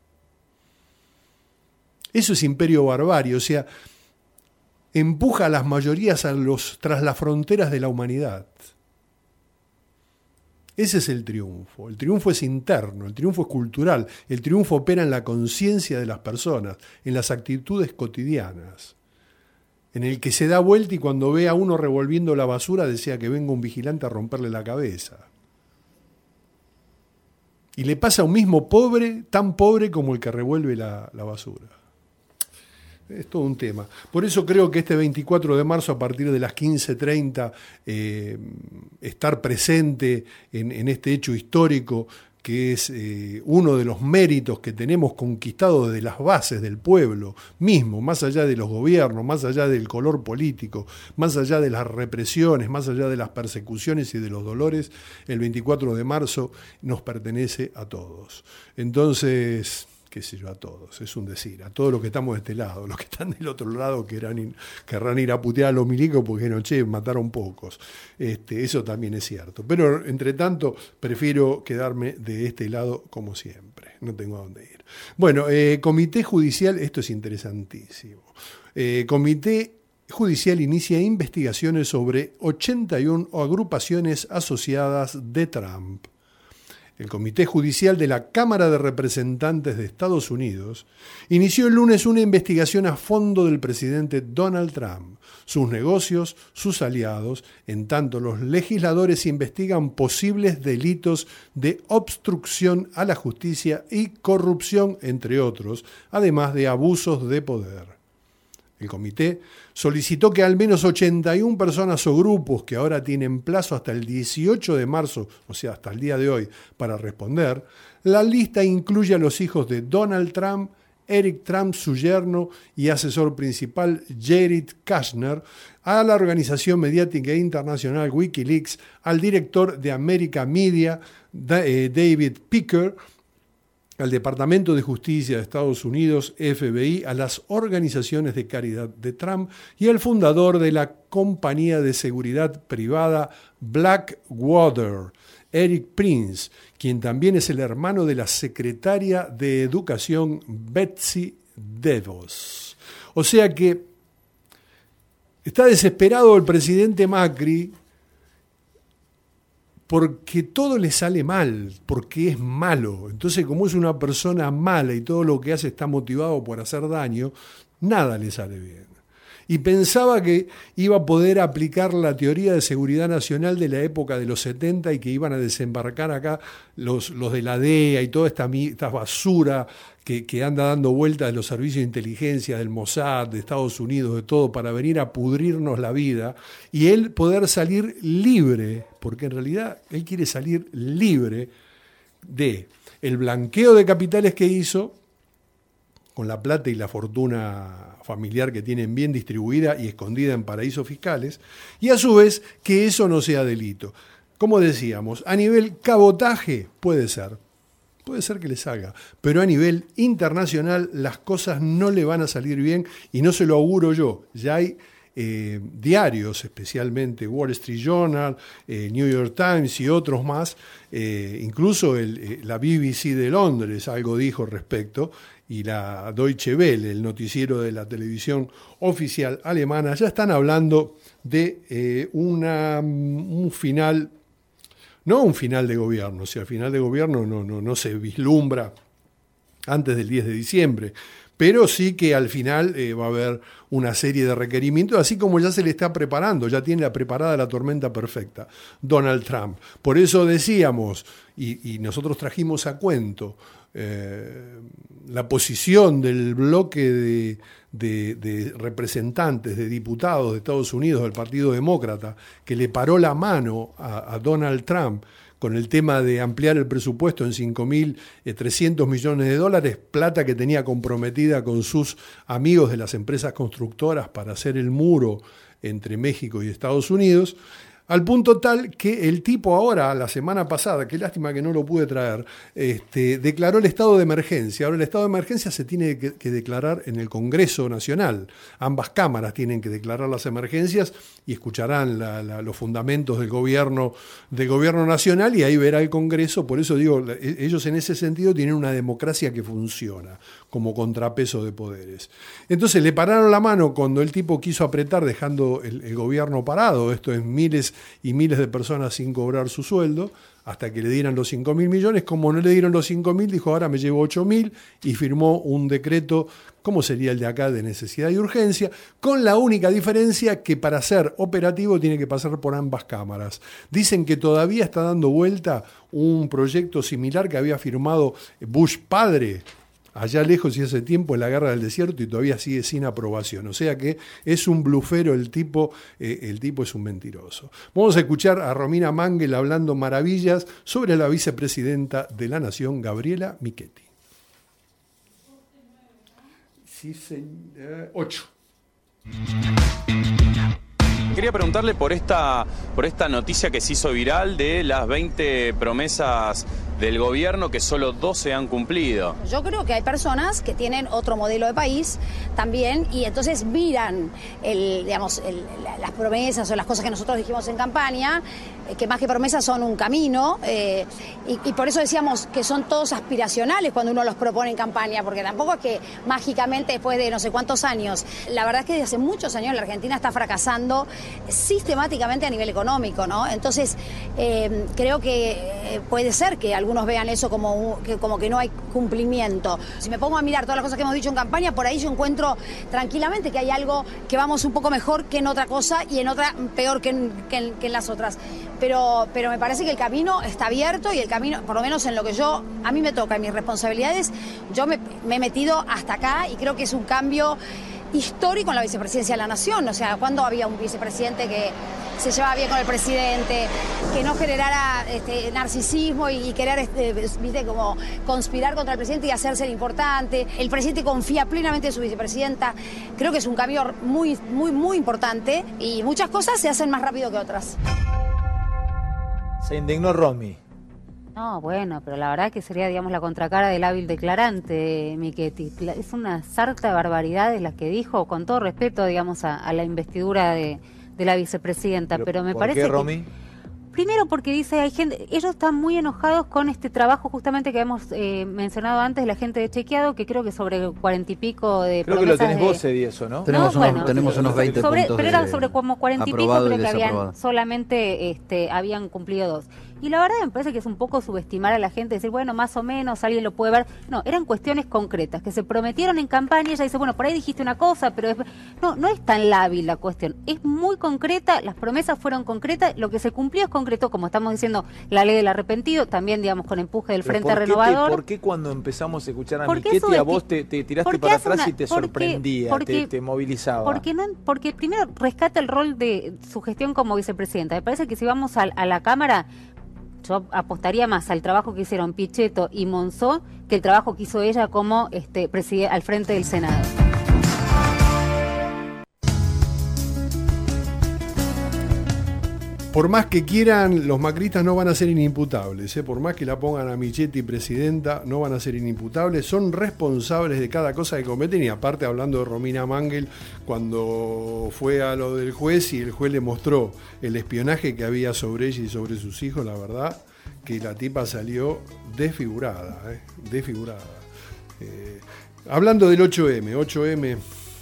Eso es imperio barbarie, o sea, empuja a las mayorías a los, tras las fronteras de la humanidad. Ese es el triunfo. El triunfo es interno, el triunfo es cultural, el triunfo opera en la conciencia de las personas, en las actitudes cotidianas, en el que se da vuelta y cuando ve a uno revolviendo la basura desea que venga un vigilante a romperle la cabeza. Y le pasa a un mismo pobre, tan pobre como el que revuelve la, la basura. Es todo un tema. Por eso creo que este veinticuatro de marzo, a partir de las quince treinta, eh, estar presente en, en este hecho histórico, que es eh, uno de los méritos que tenemos conquistados desde las bases del pueblo mismo, más allá de los gobiernos, más allá del color político, más allá de las represiones, más allá de las persecuciones y de los dolores, el veinticuatro de marzo nos pertenece a todos. Entonces, qué sé yo, a todos, es un decir, a todos los que estamos de este lado, los que están del otro lado querrán ir, querrán ir a putear a los milicos porque no, che, mataron pocos. Este, eso también es cierto. Pero, entre tanto, prefiero quedarme de este lado como siempre. No tengo a dónde ir. Bueno, eh, Comité Judicial, esto es interesantísimo. Eh, Comité Judicial inicia investigaciones sobre ochenta y una agrupaciones asociadas de Trump. El Comité Judicial de la Cámara de Representantes de Estados Unidos inició el lunes una investigación a fondo del presidente Donald Trump, sus negocios, sus aliados, en tanto los legisladores investigan posibles delitos de obstrucción a la justicia y corrupción, entre otros, además de abusos de poder. El comité solicitó que al menos ochenta y una personas o grupos que ahora tienen plazo hasta el dieciocho de marzo, o sea, hasta el día de hoy, para responder, la lista incluye a los hijos de Donald Trump, Eric Trump, su yerno y asesor principal Jared Kushner, a la organización mediática internacional Wikileaks, al director de America Media, David Picker, al Departamento de Justicia de Estados Unidos, F B I, a las organizaciones de caridad de Trump y al fundador de la compañía de seguridad privada Blackwater, Eric Prince, quien también es el hermano de la secretaria de Educación Betsy DeVos. O sea que está desesperado el presidente Macri porque todo le sale mal, porque es malo. Entonces, como es una persona mala y todo lo que hace está motivado por hacer daño, nada le sale bien. Y pensaba que iba a poder aplicar la teoría de seguridad nacional de la época de los setenta y que iban a desembarcar acá los, los de la D E A y toda esta, esta basura que, que anda dando vueltas de los servicios de inteligencia, del Mossad, de Estados Unidos, de todo, para venir a pudrirnos la vida, y él poder salir libre, porque en realidad él quiere salir libre de el blanqueo de capitales que hizo, con la plata y la fortuna familiar que tienen bien distribuida y escondida en paraísos fiscales, y a su vez que eso no sea delito. Como decíamos, a nivel cabotaje puede ser, puede ser que le salga, pero a nivel internacional las cosas no le van a salir bien y no se lo auguro yo. Ya hay eh, diarios, especialmente Wall Street Journal, eh, New York Times y otros más, eh, incluso el, eh, la B B C de Londres algo dijo al respecto, y la Deutsche Welle, el noticiero de la televisión oficial alemana, ya están hablando de eh, una, un final, no un final de gobierno, o sea, el final de gobierno no, no, no se vislumbra antes del diez de diciembre, pero sí que al final eh, va a haber una serie de requerimientos, así como ya se le está preparando, ya tiene la preparada la tormenta perfecta, Donald Trump. Por eso decíamos, y, y nosotros trajimos a cuento, Eh, la posición del bloque de, de, de representantes, de diputados de Estados Unidos, del Partido Demócrata, que le paró la mano a, a Donald Trump con el tema de ampliar el presupuesto en cinco mil trescientos millones de dólares, plata que tenía comprometida con sus amigos de las empresas constructoras para hacer el muro entre México y Estados Unidos, al punto tal que el tipo ahora, la semana pasada, qué lástima que no lo pude traer, este, declaró el estado de emergencia. Ahora el estado de emergencia se tiene que, que declarar en el Congreso Nacional. Ambas cámaras tienen que declarar las emergencias y escucharán la, la, los fundamentos del gobierno, del gobierno nacional y ahí verá el Congreso. Por eso digo, ellos en ese sentido tienen una democracia que funciona como contrapeso de poderes. Entonces le pararon la mano cuando el tipo quiso apretar dejando el, el gobierno parado. Esto es miles miles y miles de personas sin cobrar su sueldo, hasta que le dieran los cinco mil millones. Como no le dieron los cinco mil, dijo ahora me llevo ocho mil y firmó un decreto, como sería el de acá, de necesidad y urgencia, con la única diferencia que para ser operativo tiene que pasar por ambas cámaras. Dicen que todavía está dando vuelta un proyecto similar que había firmado Bush padre, allá lejos y hace tiempo en la guerra del desierto, y todavía sigue sin aprobación. O sea que es un blufero el tipo, eh, el tipo es un mentiroso. Vamos a escuchar a Romina Mangel hablando maravillas sobre la vicepresidenta de la Nación, Gabriela Michetti. Sí, señor. Ocho. Quería preguntarle por esta, por esta noticia que se hizo viral de las veinte promesas del gobierno, que solo doce han cumplido. Yo creo que hay personas que tienen otro modelo de país también y entonces miran el, digamos, el, las promesas o las cosas que nosotros dijimos en campaña, eh, que más que promesas son un camino, eh, y, y por eso decíamos que son todos aspiracionales cuando uno los propone en campaña, porque tampoco es que mágicamente después de no sé cuántos años, la verdad es que desde hace muchos años la Argentina está fracasando sistemáticamente a nivel económico, ¿no? Entonces, eh, creo que eh, puede ser que algunos vean eso como, un, que, como que no hay cumplimiento. Si me pongo a mirar todas las cosas que hemos dicho en campaña, por ahí yo encuentro tranquilamente que hay algo que vamos un poco mejor que en otra cosa y en otra peor que en, que en, que en las otras. Pero, pero me parece que el camino está abierto y el camino, por lo menos en lo que yo, a mí me toca, en mis responsabilidades, yo me, me he metido hasta acá y creo que es un cambio histórico en la vicepresidencia de la Nación. O sea, cuando había un vicepresidente que se llevaba bien con el presidente, que no generara este, narcisismo y, y querer este, viste, como conspirar contra el presidente y hacerse el importante. El presidente confía plenamente en su vicepresidenta. Creo que es un cambio muy, muy, muy importante y muchas cosas se hacen más rápido que otras. Se indignó Romy. No, bueno, pero la verdad que sería, digamos, la contracara del hábil declarante, Michetti. Es una sarta de barbaridades las que dijo, con todo respeto, digamos, a, a la investidura de, de la vicepresidenta. Pero, pero me ¿por parece qué, que... Romy? Primero porque dice, hay gente, ellos están muy enojados con este trabajo justamente que hemos eh, mencionado antes, la gente de Chequeado, que creo que sobre cuarenta y pico de Creo que lo tenés de... vos, Edi, eso, ¿no? Tenemos, no, unos, bueno, tenemos unos veinte sobre, puntos. Pero eran sobre como cuarenta y pico, creo que habían solamente este, habían cumplido dos. Y la verdad me parece que es un poco subestimar a la gente, decir, bueno, más o menos, alguien lo puede ver. No, eran cuestiones concretas, que se prometieron en campaña, y ella dice, bueno, por ahí dijiste una cosa, pero después... No, no es tan lábil la cuestión, es muy concreta, las promesas fueron concretas, lo que se cumplió es concreto, como estamos diciendo, la ley del arrepentido, también, digamos, con empuje del Frente ¿por Renovador. Te, ¿Por qué cuando empezamos a escuchar a Michetti Michetti a vos te, te tiraste para atrás una, y te porque, sorprendía, porque, te, te movilizaba? Porque, no, porque primero rescata el rol de su gestión como vicepresidenta. Me parece que si vamos a, a la Cámara... Yo apostaría más al trabajo que hicieron Pichetto y Monzó que el trabajo que hizo ella como este, preside, al frente del Senado. Por más que quieran, los macristas no van a ser inimputables, ¿eh? Por más que la pongan a Michetti presidenta, no van a ser inimputables, son responsables de cada cosa que cometen. Y aparte, hablando de Romina Mangel, cuando fue a lo del juez y el juez le mostró el espionaje que había sobre ella y sobre sus hijos, la verdad que la tipa salió desfigurada, ¿eh? desfigurada. Eh, hablando del ocho eme, ocho eme...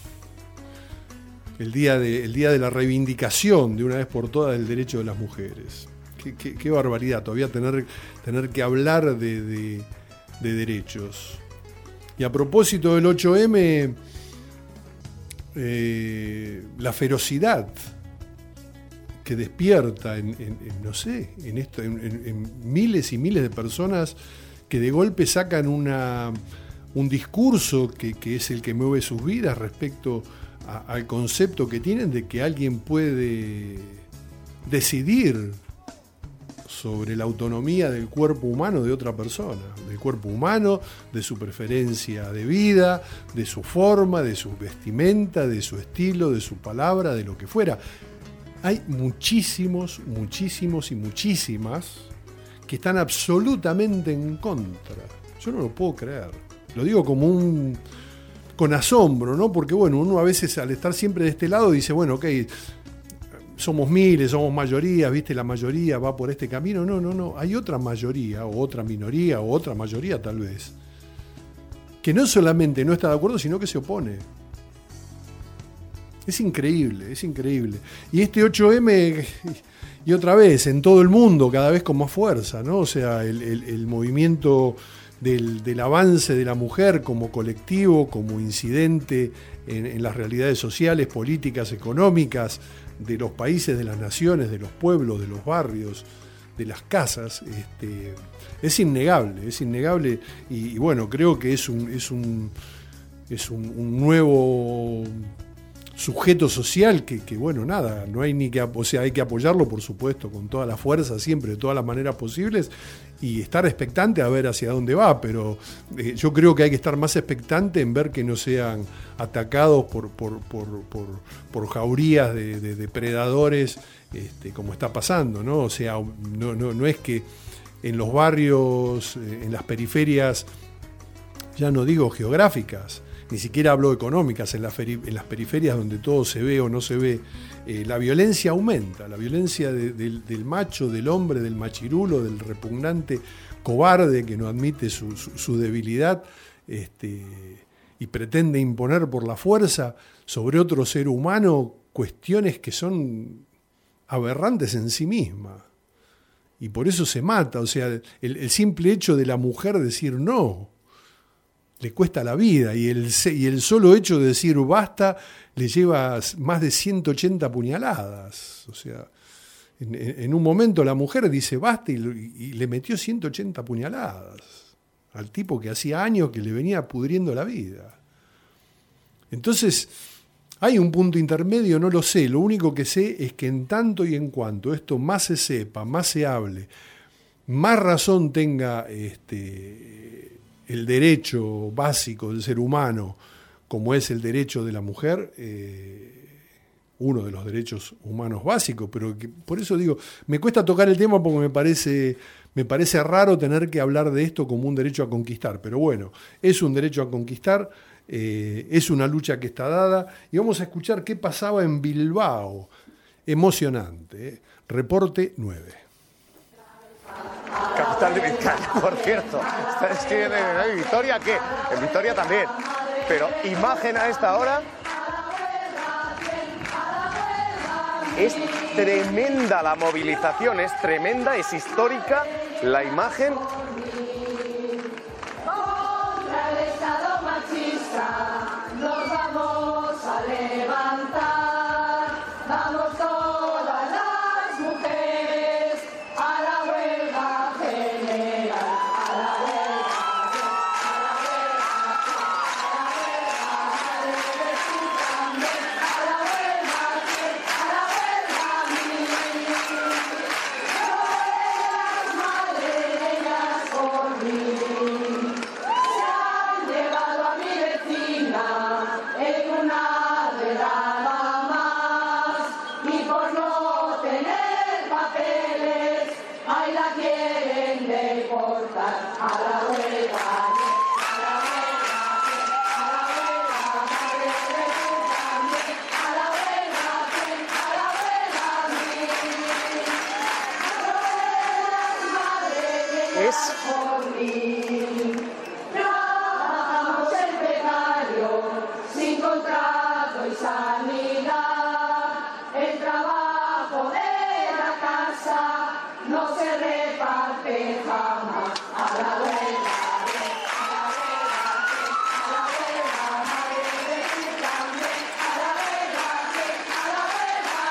El día, de, el día de la reivindicación de una vez por todas del derecho de las mujeres. Qué, qué, qué barbaridad, todavía tener, tener que hablar de, de, de derechos. Y a propósito del ocho eme, eh, la ferocidad que despierta en, en, en no sé, en, esto, en, en, en miles y miles de personas que de golpe sacan una, un discurso que, que es el que mueve sus vidas respecto a, al concepto que tienen de que alguien puede decidir sobre la autonomía del cuerpo humano de otra persona, del cuerpo humano, de su preferencia de vida, de su forma, de su vestimenta, de su estilo, de su palabra, de lo que fuera. Hay muchísimos, muchísimos y muchísimas que están absolutamente en contra. Yo no lo puedo creer. Lo digo como un... con asombro, ¿no? Porque, bueno, uno a veces al estar siempre de este lado dice, bueno, ok, somos miles, somos mayoría, ¿viste? La mayoría va por este camino. No, no, no. Hay otra mayoría, o otra minoría, o otra mayoría tal vez, que no solamente no está de acuerdo, sino que se opone. Es increíble, es increíble. Y este ocho eme, y otra vez, en todo el mundo, cada vez con más fuerza, ¿no? O sea, el, el, el movimiento del, del avance de la mujer como colectivo, como incidente en, en las realidades sociales, políticas, económicas, de los países, de las naciones, de los pueblos, de los barrios, de las casas, este, es innegable, es innegable. Y, y bueno, creo que es un, es un, es un, un nuevo sujeto social que, que, bueno, nada, no hay ni que, o sea, hay que apoyarlo, por supuesto, con toda la fuerza, siempre, de todas las maneras posibles, y estar expectante a ver hacia dónde va, pero eh, yo creo que hay que estar más expectante en ver que no sean atacados por, por, por, por, por jaurías de, de depredadores, este, como está pasando, ¿no? O sea, no, no, no es que en los barrios, eh, en las periferias, ya no digo geográficas, ni siquiera hablo económicas, en, la feri- en las periferias donde todo se ve o no se ve, eh, la violencia aumenta, la violencia de, de, del macho, del hombre, del machirulo, del repugnante cobarde que no admite su, su, su debilidad, este, y pretende imponer por la fuerza sobre otro ser humano cuestiones que son aberrantes en sí mismas. Y por eso se mata, o sea, el, el simple hecho de la mujer decir no, le cuesta la vida, y el, y el solo hecho de decir basta le lleva más de ciento ochenta puñaladas. O sea, en, en un momento la mujer dice basta y, y le metió ciento ochenta puñaladas al tipo que hacía años que le venía pudriendo la vida. Entonces, hay un punto intermedio, no lo sé. Lo único que sé es que en tanto y en cuanto esto más se sepa, más se hable, más razón tenga este, el derecho básico del ser humano, como es el derecho de la mujer, eh, uno de los derechos humanos básicos, pero que, por eso digo, me cuesta tocar el tema porque me parece, me parece raro tener que hablar de esto como un derecho a conquistar, pero bueno, es un derecho a conquistar, eh, es una lucha que está dada, y vamos a escuchar qué pasaba en Bilbao, emocionante, ¿eh? Reporte nueve. Capital de Vizcaya, por cierto. Está escribiendo en Vitoria, ¿qué? En Vitoria también. Pero imagen a esta hora. Es tremenda la movilización, es tremenda, es histórica la imagen. Contra el Estado machista nos vamos a levantar. Vamos todas las mujeres a la huelga general, a la huelga, a la huelga, a la huelga, a la huelga, madrileñas por mí. Se han llevado a mi vecina en una redada más, y por no tener papeles, ahí la quieren deportar a la huelga. A la huelga, a la huelga, a la huelga, a la huelga, Es por mí. Trabajamos en precario, sin contrato y sanidad. El trabajo de la casa no se reparte jamás. A la huelga, a la huelga, a la huelga, madre de tu cambio. A la huelga, a la huelga,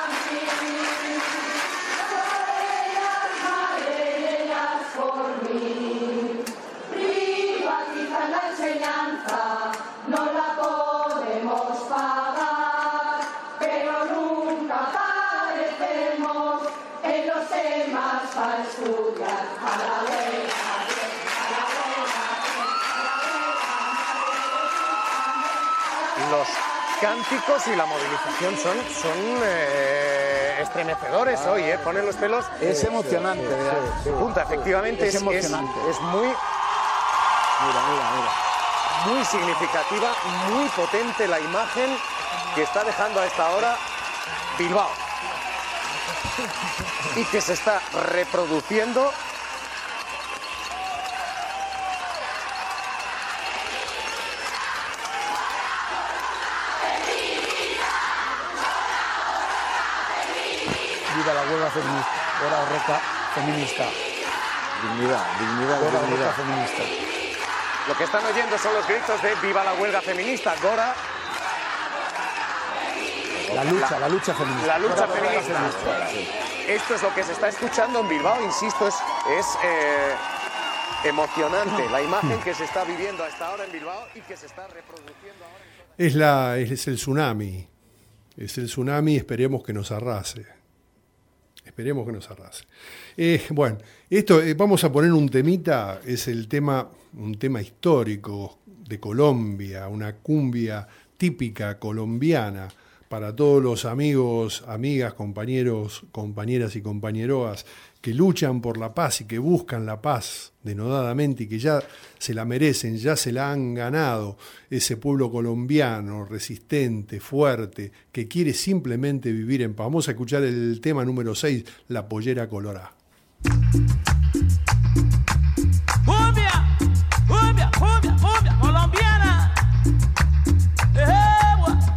madrileñas por mí. Privatizan la enseñanza, no la podemos pagar, pero nunca aparecemos en los temas para estudiar. A la huelga, a la huelga, los cánticos y la movilización son, son eh, estremecedores hoy, ¿eh? Ponen los pelos. Es emocionante, ¿verdad? de punta, efectivamente, Es es, es, emocionante. es muy, Mira, mira, mira. muy significativa, muy potente la imagen que está dejando a esta hora Bilbao y que se está reproduciendo. feminista. Gora horreka feminista. Dignidad, dignidad, Gora dignidad. horreka feminista. Lo que están oyendo son los gritos de viva la huelga feminista. Gora. La lucha, la lucha feminista. La lucha Gora feminista. feminista. Sí. Esto es lo que se está escuchando en Bilbao, insisto, es, es eh, emocionante la imagen que se está viviendo a esta hora en Bilbao y que se está reproduciendo ahora. Es, la, es el tsunami. Es el tsunami, esperemos que nos arrase. Esperemos que nos arrase. Eh, bueno, esto eh, vamos a poner un temita, es el tema, un tema histórico de Colombia, una cumbia típica colombiana para todos los amigos, amigas, compañeros, compañeras y compañeroas que luchan por la paz y que buscan la paz denodadamente y que ya se la merecen, ya se la han ganado, ese pueblo colombiano, resistente, fuerte, que quiere simplemente vivir en paz. Vamos a escuchar el tema número seis, La Pollera Colorá. Cumbia, cumbia, cumbia, cumbia colombiana. Eh, gua.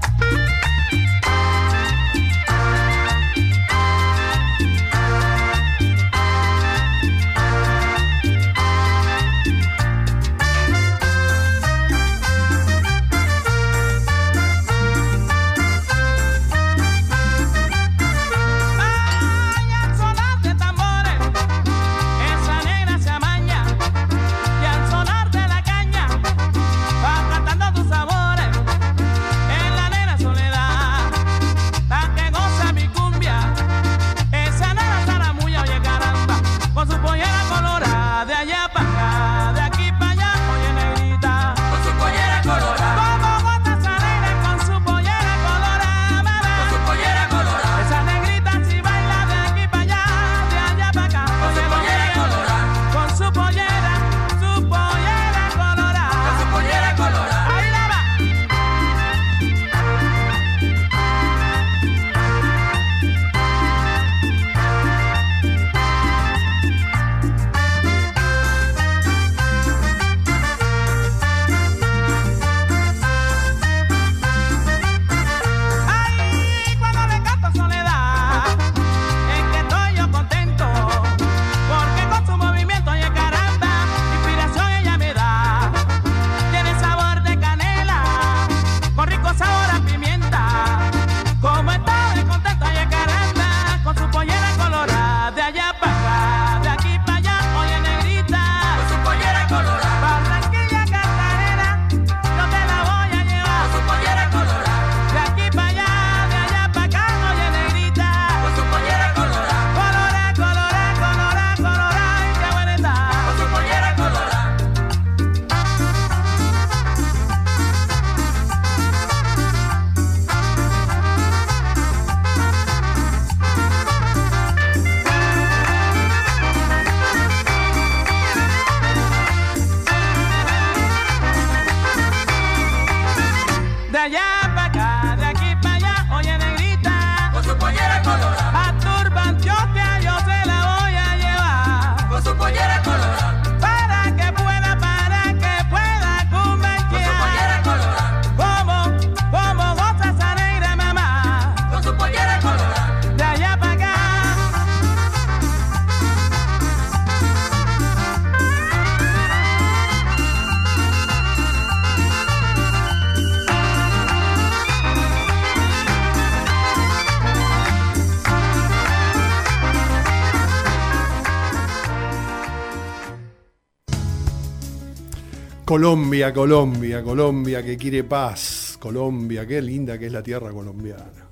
Colombia, Colombia, Colombia que quiere paz. Colombia, qué linda que es la tierra colombiana.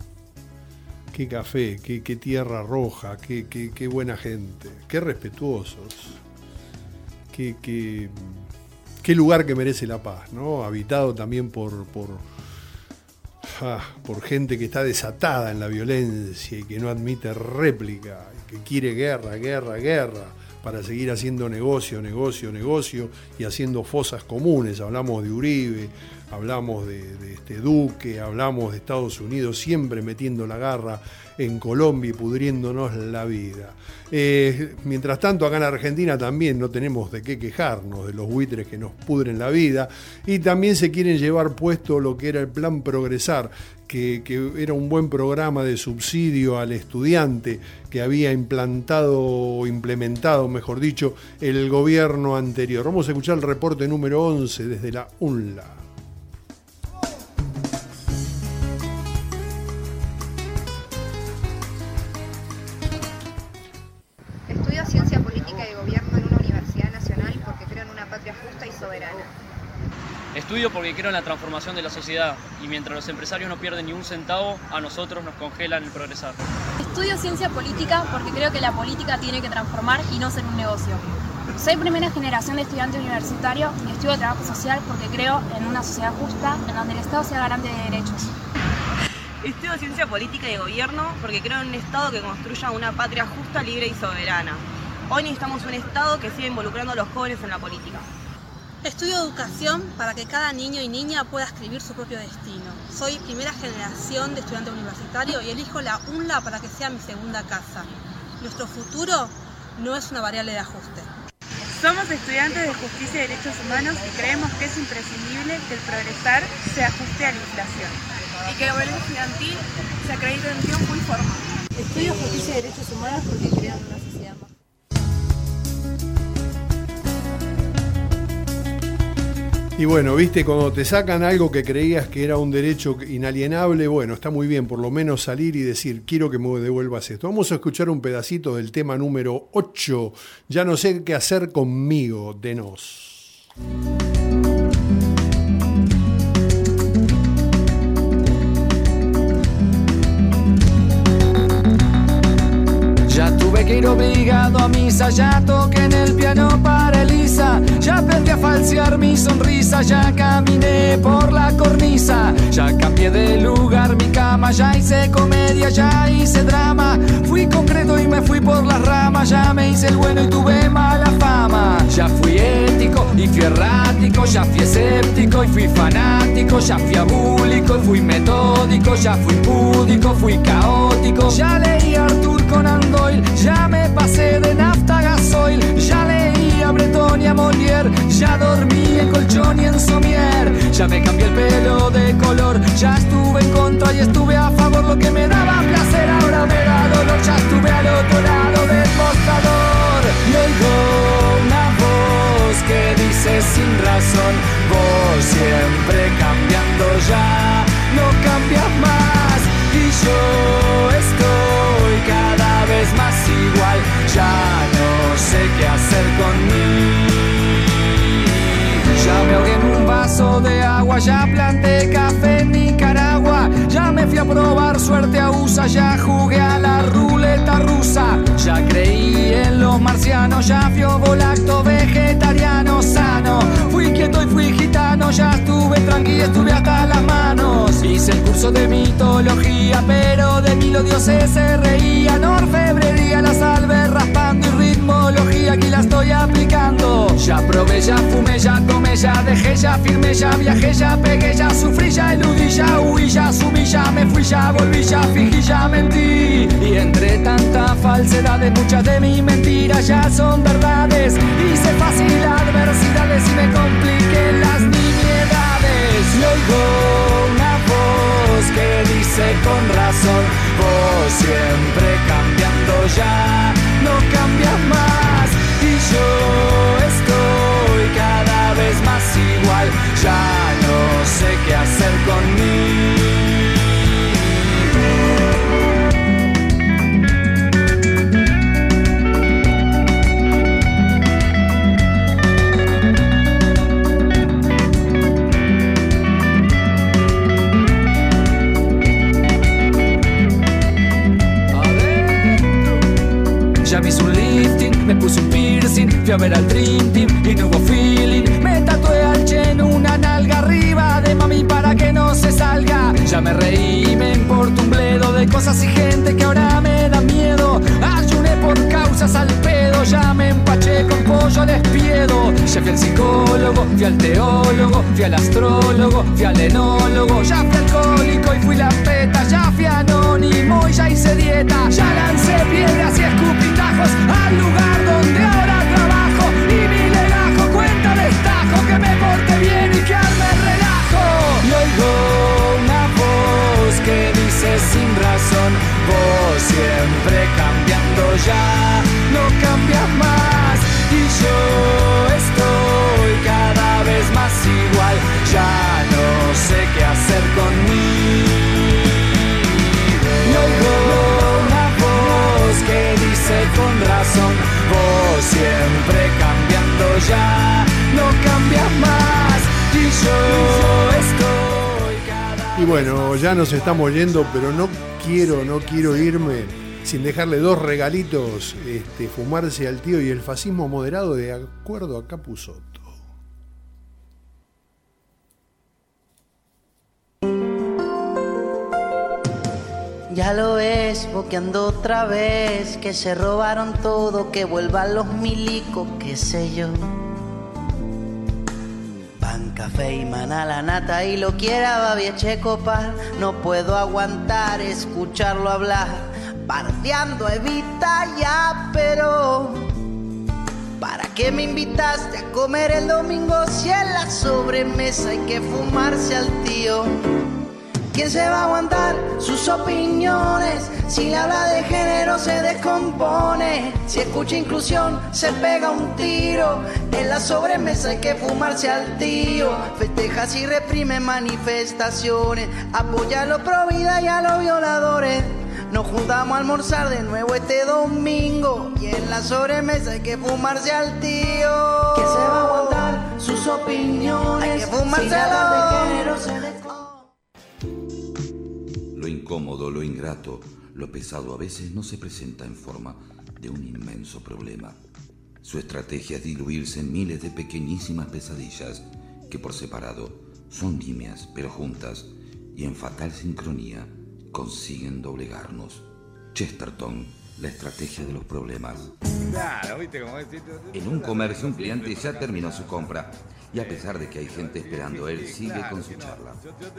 Qué café, qué, qué tierra roja, qué, qué, qué buena gente, qué respetuosos. Qué, qué, qué lugar que merece la paz, ¿no? Habitado también por, por, ah, por gente que está desatada en la violencia y que no admite réplica, y que quiere guerra, guerra, guerra, para seguir haciendo negocio, negocio, negocio y haciendo fosas comunes. Hablamos de Uribe, hablamos de, de este Duque, hablamos de Estados Unidos, siempre metiendo la garra en Colombia y pudriéndonos la vida. Eh, mientras tanto, acá en Argentina también no tenemos de qué quejarnos de los buitres que nos pudren la vida y también se quieren llevar puesto lo que era el plan Progresar, que, que era un buen programa de subsidio al estudiante que había implantado o implementado, mejor dicho, el gobierno anterior. Vamos a escuchar el reporte número once desde la UNLA. Estudio Ciencia Política y Gobierno en una universidad nacional porque creo en una patria justa y soberana. Estudio porque creo en la transformación de la sociedad y mientras los empresarios no pierden ni un centavo, a nosotros nos congelan el progresar. Estudio Ciencia Política porque creo que la política tiene que transformar y no ser un negocio. Soy primera generación de estudiante universitario y estudio Trabajo Social porque creo en una sociedad justa en donde el Estado sea garante de derechos. Estudio Ciencia Política y Gobierno porque creo en un Estado que construya una patria justa, libre y soberana. Hoy necesitamos un Estado que siga involucrando a los jóvenes en la política. Estudio Educación para que cada niño y niña pueda escribir su propio destino. Soy primera generación de estudiante universitario y elijo la UNLA para que sea mi segunda casa. Nuestro futuro no es una variable de ajuste. Somos estudiantes de Justicia y Derechos Humanos y creemos que es imprescindible que el progresar se ajuste a la inflación. Y que la violencia estudiantil se acredite en tiempo y forma. Estudio Justicia y Derechos Humanos porque creo en una sociedad más. Y bueno, viste, cuando te sacan algo que creías que era un derecho inalienable, bueno, está muy bien por lo menos salir y decir, quiero que me devuelvas esto. Vamos a escuchar un pedacito del tema número ocho, Ya no sé qué hacer conmigo, de Nos. Ya tuve que ir obligado a misa, ya toqué en el piano para Elisa, ya aprendí a falsear mi sonrisa, ya caminé por la cornisa, ya cambié de lugar mi cama, ya hice comedia, ya hice drama, fui concreto y me fui por las ramas, ya me hice el bueno y tuve mala fama, ya fui ético y fui errático, ya fui escéptico y fui fanático, ya fui abúlico y fui metódico, ya fui púdico, fui caótico, ya leí a Arthur Conan Doyle, ya me pasé de nafta a gasoil, ya leí a Breton y a Molière, ya dormí en colchón y en somier, ya me cambié el pelo de color, ya estuve en contra y estuve a favor, lo que me daba placer ahora me da dolor, ya estuve al otro lado del mostrador y oigo una voz que dice sin razón, vos siempre cambiando ya, no cambias más y yo estoy cada vez más igual, ya no sé qué hacer conmigo. Ya me ahogué en un vaso de agua, ya planté café en Nicaragua, ya me fui a probar suerte a U S A, ya jugué a la ruleta rusa, ya creí en los marcianos, ya fui ovolacto vegetariano sano, fui quieto y fui gitano, ya estuve tranquilo, estuve hasta las manos, hice el curso de mitología, pero de mí los dioses se reían, orfebrería, la salve raspando y ritmología, aquí la estoy aplicando, ya probé, ya fumé, ya tomé, ya dejé, ya firmé, ya viajé, ya pegué, ya sufrí, ya eludí, ya huí, ya subí, ya me fui, ya volví, ya fingí, ya mentí. Y entre tanta falsedades, muchas de mis mentiras ya son verdades. Hice fácil adversidades y me compliqué las nimiedades. Y oigo una voz que dice con razón, vos siempre cambiando ya, no cambias más. Y yo estoy cada vez más igual, ya no sé qué hacer conmigo. Ya me hice un lifting, me puse un piercing, fui a ver al Dream Team y no hubo feeling. Me tatué al Che en una nalga arriba de mami para que no se salga. Ya me reí, me importa un bledo de cosas y gente que ahora me da miedo. Ayuné por causas al pedo, ya me empaché con pollo al espiedo. Ya fui al psicólogo, fui al teólogo, fui al astrólogo, fui al enólogo. Ya fui alcohólico y fui la peta, ya fui anónimo y ya hice dieta. Ya lancé piedras y escupitajos al lugar donde ahora trabajo. Y mi legajo cuenta destajo que me porte bien y que arme relajo. Y oigo una voz que Y bueno, ya nos estamos yendo, pero no quiero, no quiero irme sin dejarle dos regalitos, este, Fumarse al Tío y el fascismo moderado de acuerdo a Capusotto. Ya lo ves, boqueando otra vez, que se robaron todo, que vuelvan los milicos, qué sé yo. Pan, café y maná, la nata y lo quiera, babieche copar. No puedo aguantar escucharlo hablar, bardeando evita ya, pero ¿para qué me invitaste a comer el domingo si en la sobremesa hay que fumarse al tío? ¿Quién se va a aguantar sus opiniones? Si le habla de género se descompone. Si escucha inclusión se pega un tiro. En la sobremesa hay que fumarse al tío. Festejas y reprime manifestaciones. Apoya a los pro vida y a los violadores. Nos juntamos a almorzar de nuevo este domingo. Y en la sobremesa hay que fumarse al tío. ¿Quién se va a aguantar sus opiniones? Hay que fumarse si le habla de género se descompone. Lo incómodo, lo ingrato, lo pesado a veces no se presenta en forma de un inmenso problema. Su estrategia es diluirse en miles de pequeñísimas pesadillas que por separado son nimias pero juntas y en fatal sincronía consiguen doblegarnos. Chesterton, la estrategia de los problemas. En un comercio un cliente ya terminó su compra y a pesar de que hay gente esperando, él sigue con su charla.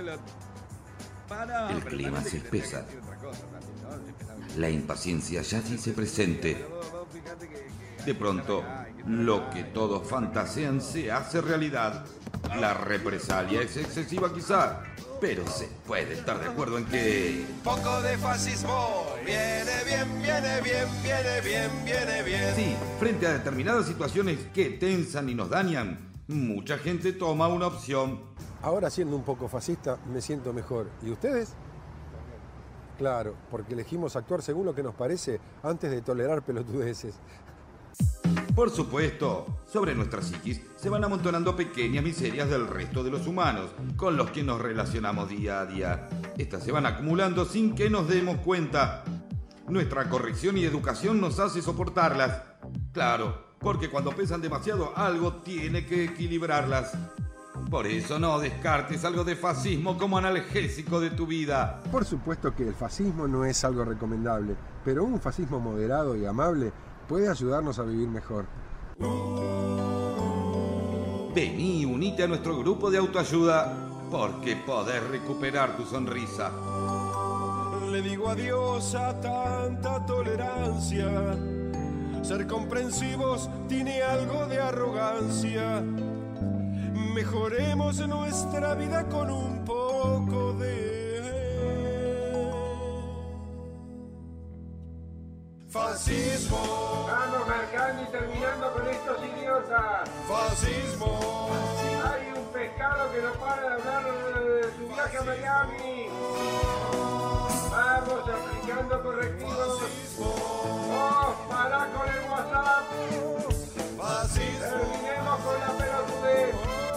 El clima se espesa. La impaciencia ya dice presente. De pronto, lo que todos fantasean se hace realidad. La represalia es excesiva quizá, pero se puede estar de acuerdo en que... Poco de fascismo, viene bien, viene bien, viene bien, viene bien. Sí, frente a determinadas situaciones que tensan y nos dañan, mucha gente toma una opción. Ahora, siendo un poco fascista, me siento mejor. ¿Y ustedes? Claro, porque elegimos actuar según lo que nos parece antes de tolerar pelotudeces. Por supuesto, sobre nuestra psiquis se van amontonando pequeñas miserias del resto de los humanos con los que nos relacionamos día a día. Estas se van acumulando sin que nos demos cuenta. Nuestra corrección y educación nos hace soportarlas. Claro, porque cuando pesan demasiado, algo tiene que equilibrarlas. Por eso no descartes algo de fascismo como analgésico de tu vida. Por supuesto que el fascismo no es algo recomendable, pero un fascismo moderado y amable puede ayudarnos a vivir mejor. Vení y unite a nuestro grupo de autoayuda, porque podés recuperar tu sonrisa. Le digo adiós a tanta tolerancia. Ser comprensivos tiene algo de arrogancia. Mejoremos nuestra vida con un poco de fascismo. Vamos marcando y terminando con estos idiotas. Fascismo. Hay un pescado que no para de hablar de su viaje a Miami. Vamos aplicando correctivos. Oh, para con el WhatsApp. Fascismo. Terminemos con la pelotudez.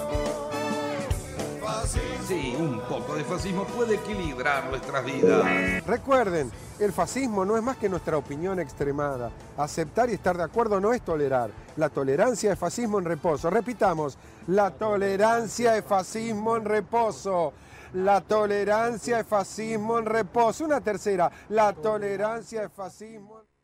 Sí, un poco de fascismo puede equilibrar nuestras vidas. Recuerden, el fascismo no es más que nuestra opinión extremada. Aceptar y estar de acuerdo no es tolerar. La tolerancia es fascismo en reposo. Repitamos, la tolerancia es fascismo en reposo. La tolerancia es fascismo en reposo. Una tercera, la tolerancia es fascismo en...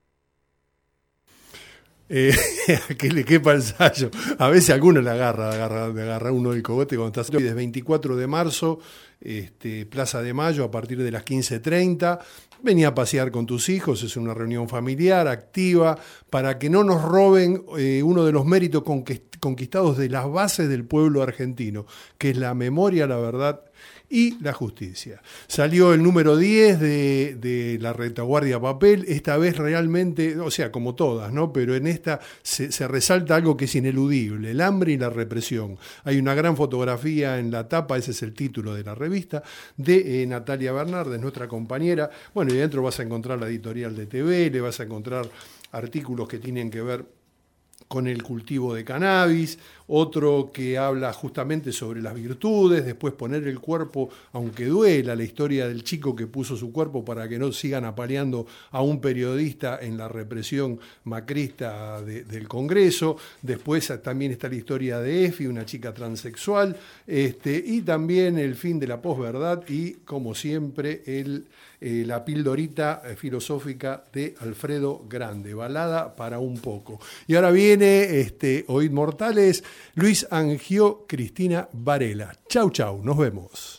Eh, que le quepa el ensayo. A veces alguno le agarra, agarra, le agarra uno del cogote cuando está. Desde veinticuatro de marzo, este, Plaza de Mayo, a partir de las quince treinta. Vení a pasear con tus hijos, es una reunión familiar, activa, para que no nos roben eh, uno de los méritos conquistados de las bases del pueblo argentino, que es la memoria, la verdad y la justicia. Salió el número diez de, de la Retaguardia Papel, esta vez realmente, o sea, como todas, ¿no? Pero en esta se, se resalta algo que es ineludible, el hambre y la represión. Hay una gran fotografía en la tapa, ese es el título de la revista, de eh, Natalia Bernardes, nuestra compañera. Bueno, y dentro vas a encontrar la editorial de T V, le vas a encontrar artículos que tienen que ver con el cultivo de cannabis, otro que habla justamente sobre las virtudes, después poner el cuerpo aunque duela, la historia del chico que puso su cuerpo para que no sigan apaleando a un periodista en la represión macrista de, del Congreso. Después también está la historia de Efi, una chica transexual, este, y también el fin de la posverdad y, como siempre, el Eh, la pildorita eh, filosófica de Alfredo Grande, balada para un poco. Y ahora viene este, Oíd Mortales, Luis Angio, Cristina Varela. Chau, chau, nos vemos.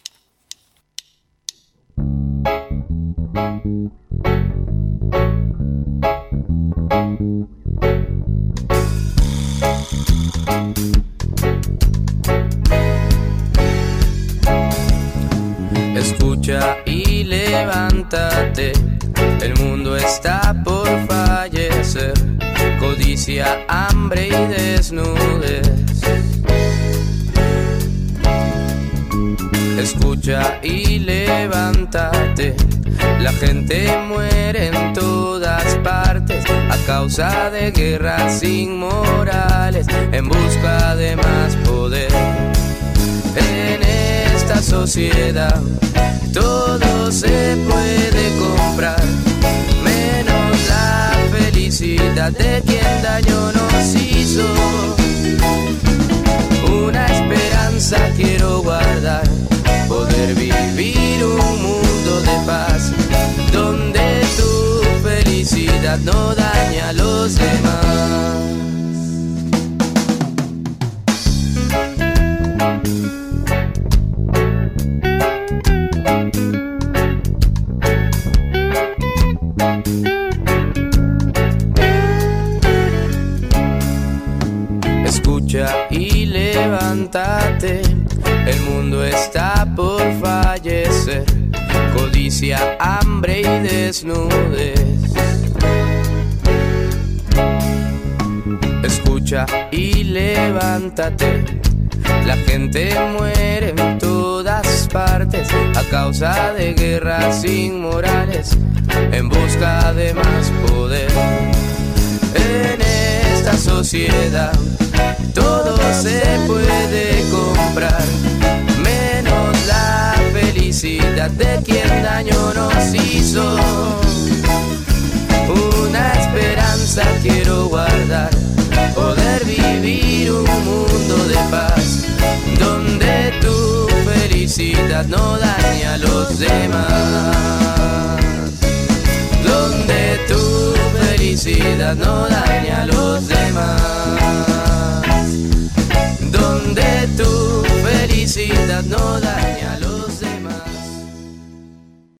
Escucha y levántate, el mundo está por fallecer, codicia, hambre y desnudez. Escucha y levántate, la gente muere en todas partes a causa de guerras inmorales, en busca de más poder. En esta sociedad todo se puede comprar, menos la felicidad de quien daño nos hizo. Una esperanza quiero guardar, poder vivir un mundo de paz, donde tu felicidad no dañe a los demás. Escucha y levántate, el mundo está por fallecer, codicia, hambre y desnudez. Escucha y levántate, la gente muere en todas partes a causa de guerras inmorales, en busca de más poder. En esta sociedad todo se puede comprar, menos la felicidad de quien daño nos hizo. Una esperanza quiero guardar, poder vivir un mundo de paz, donde tu felicidad no dañe a los demás, donde tu felicidad no dañe a los demás, donde tu felicidad no dañe.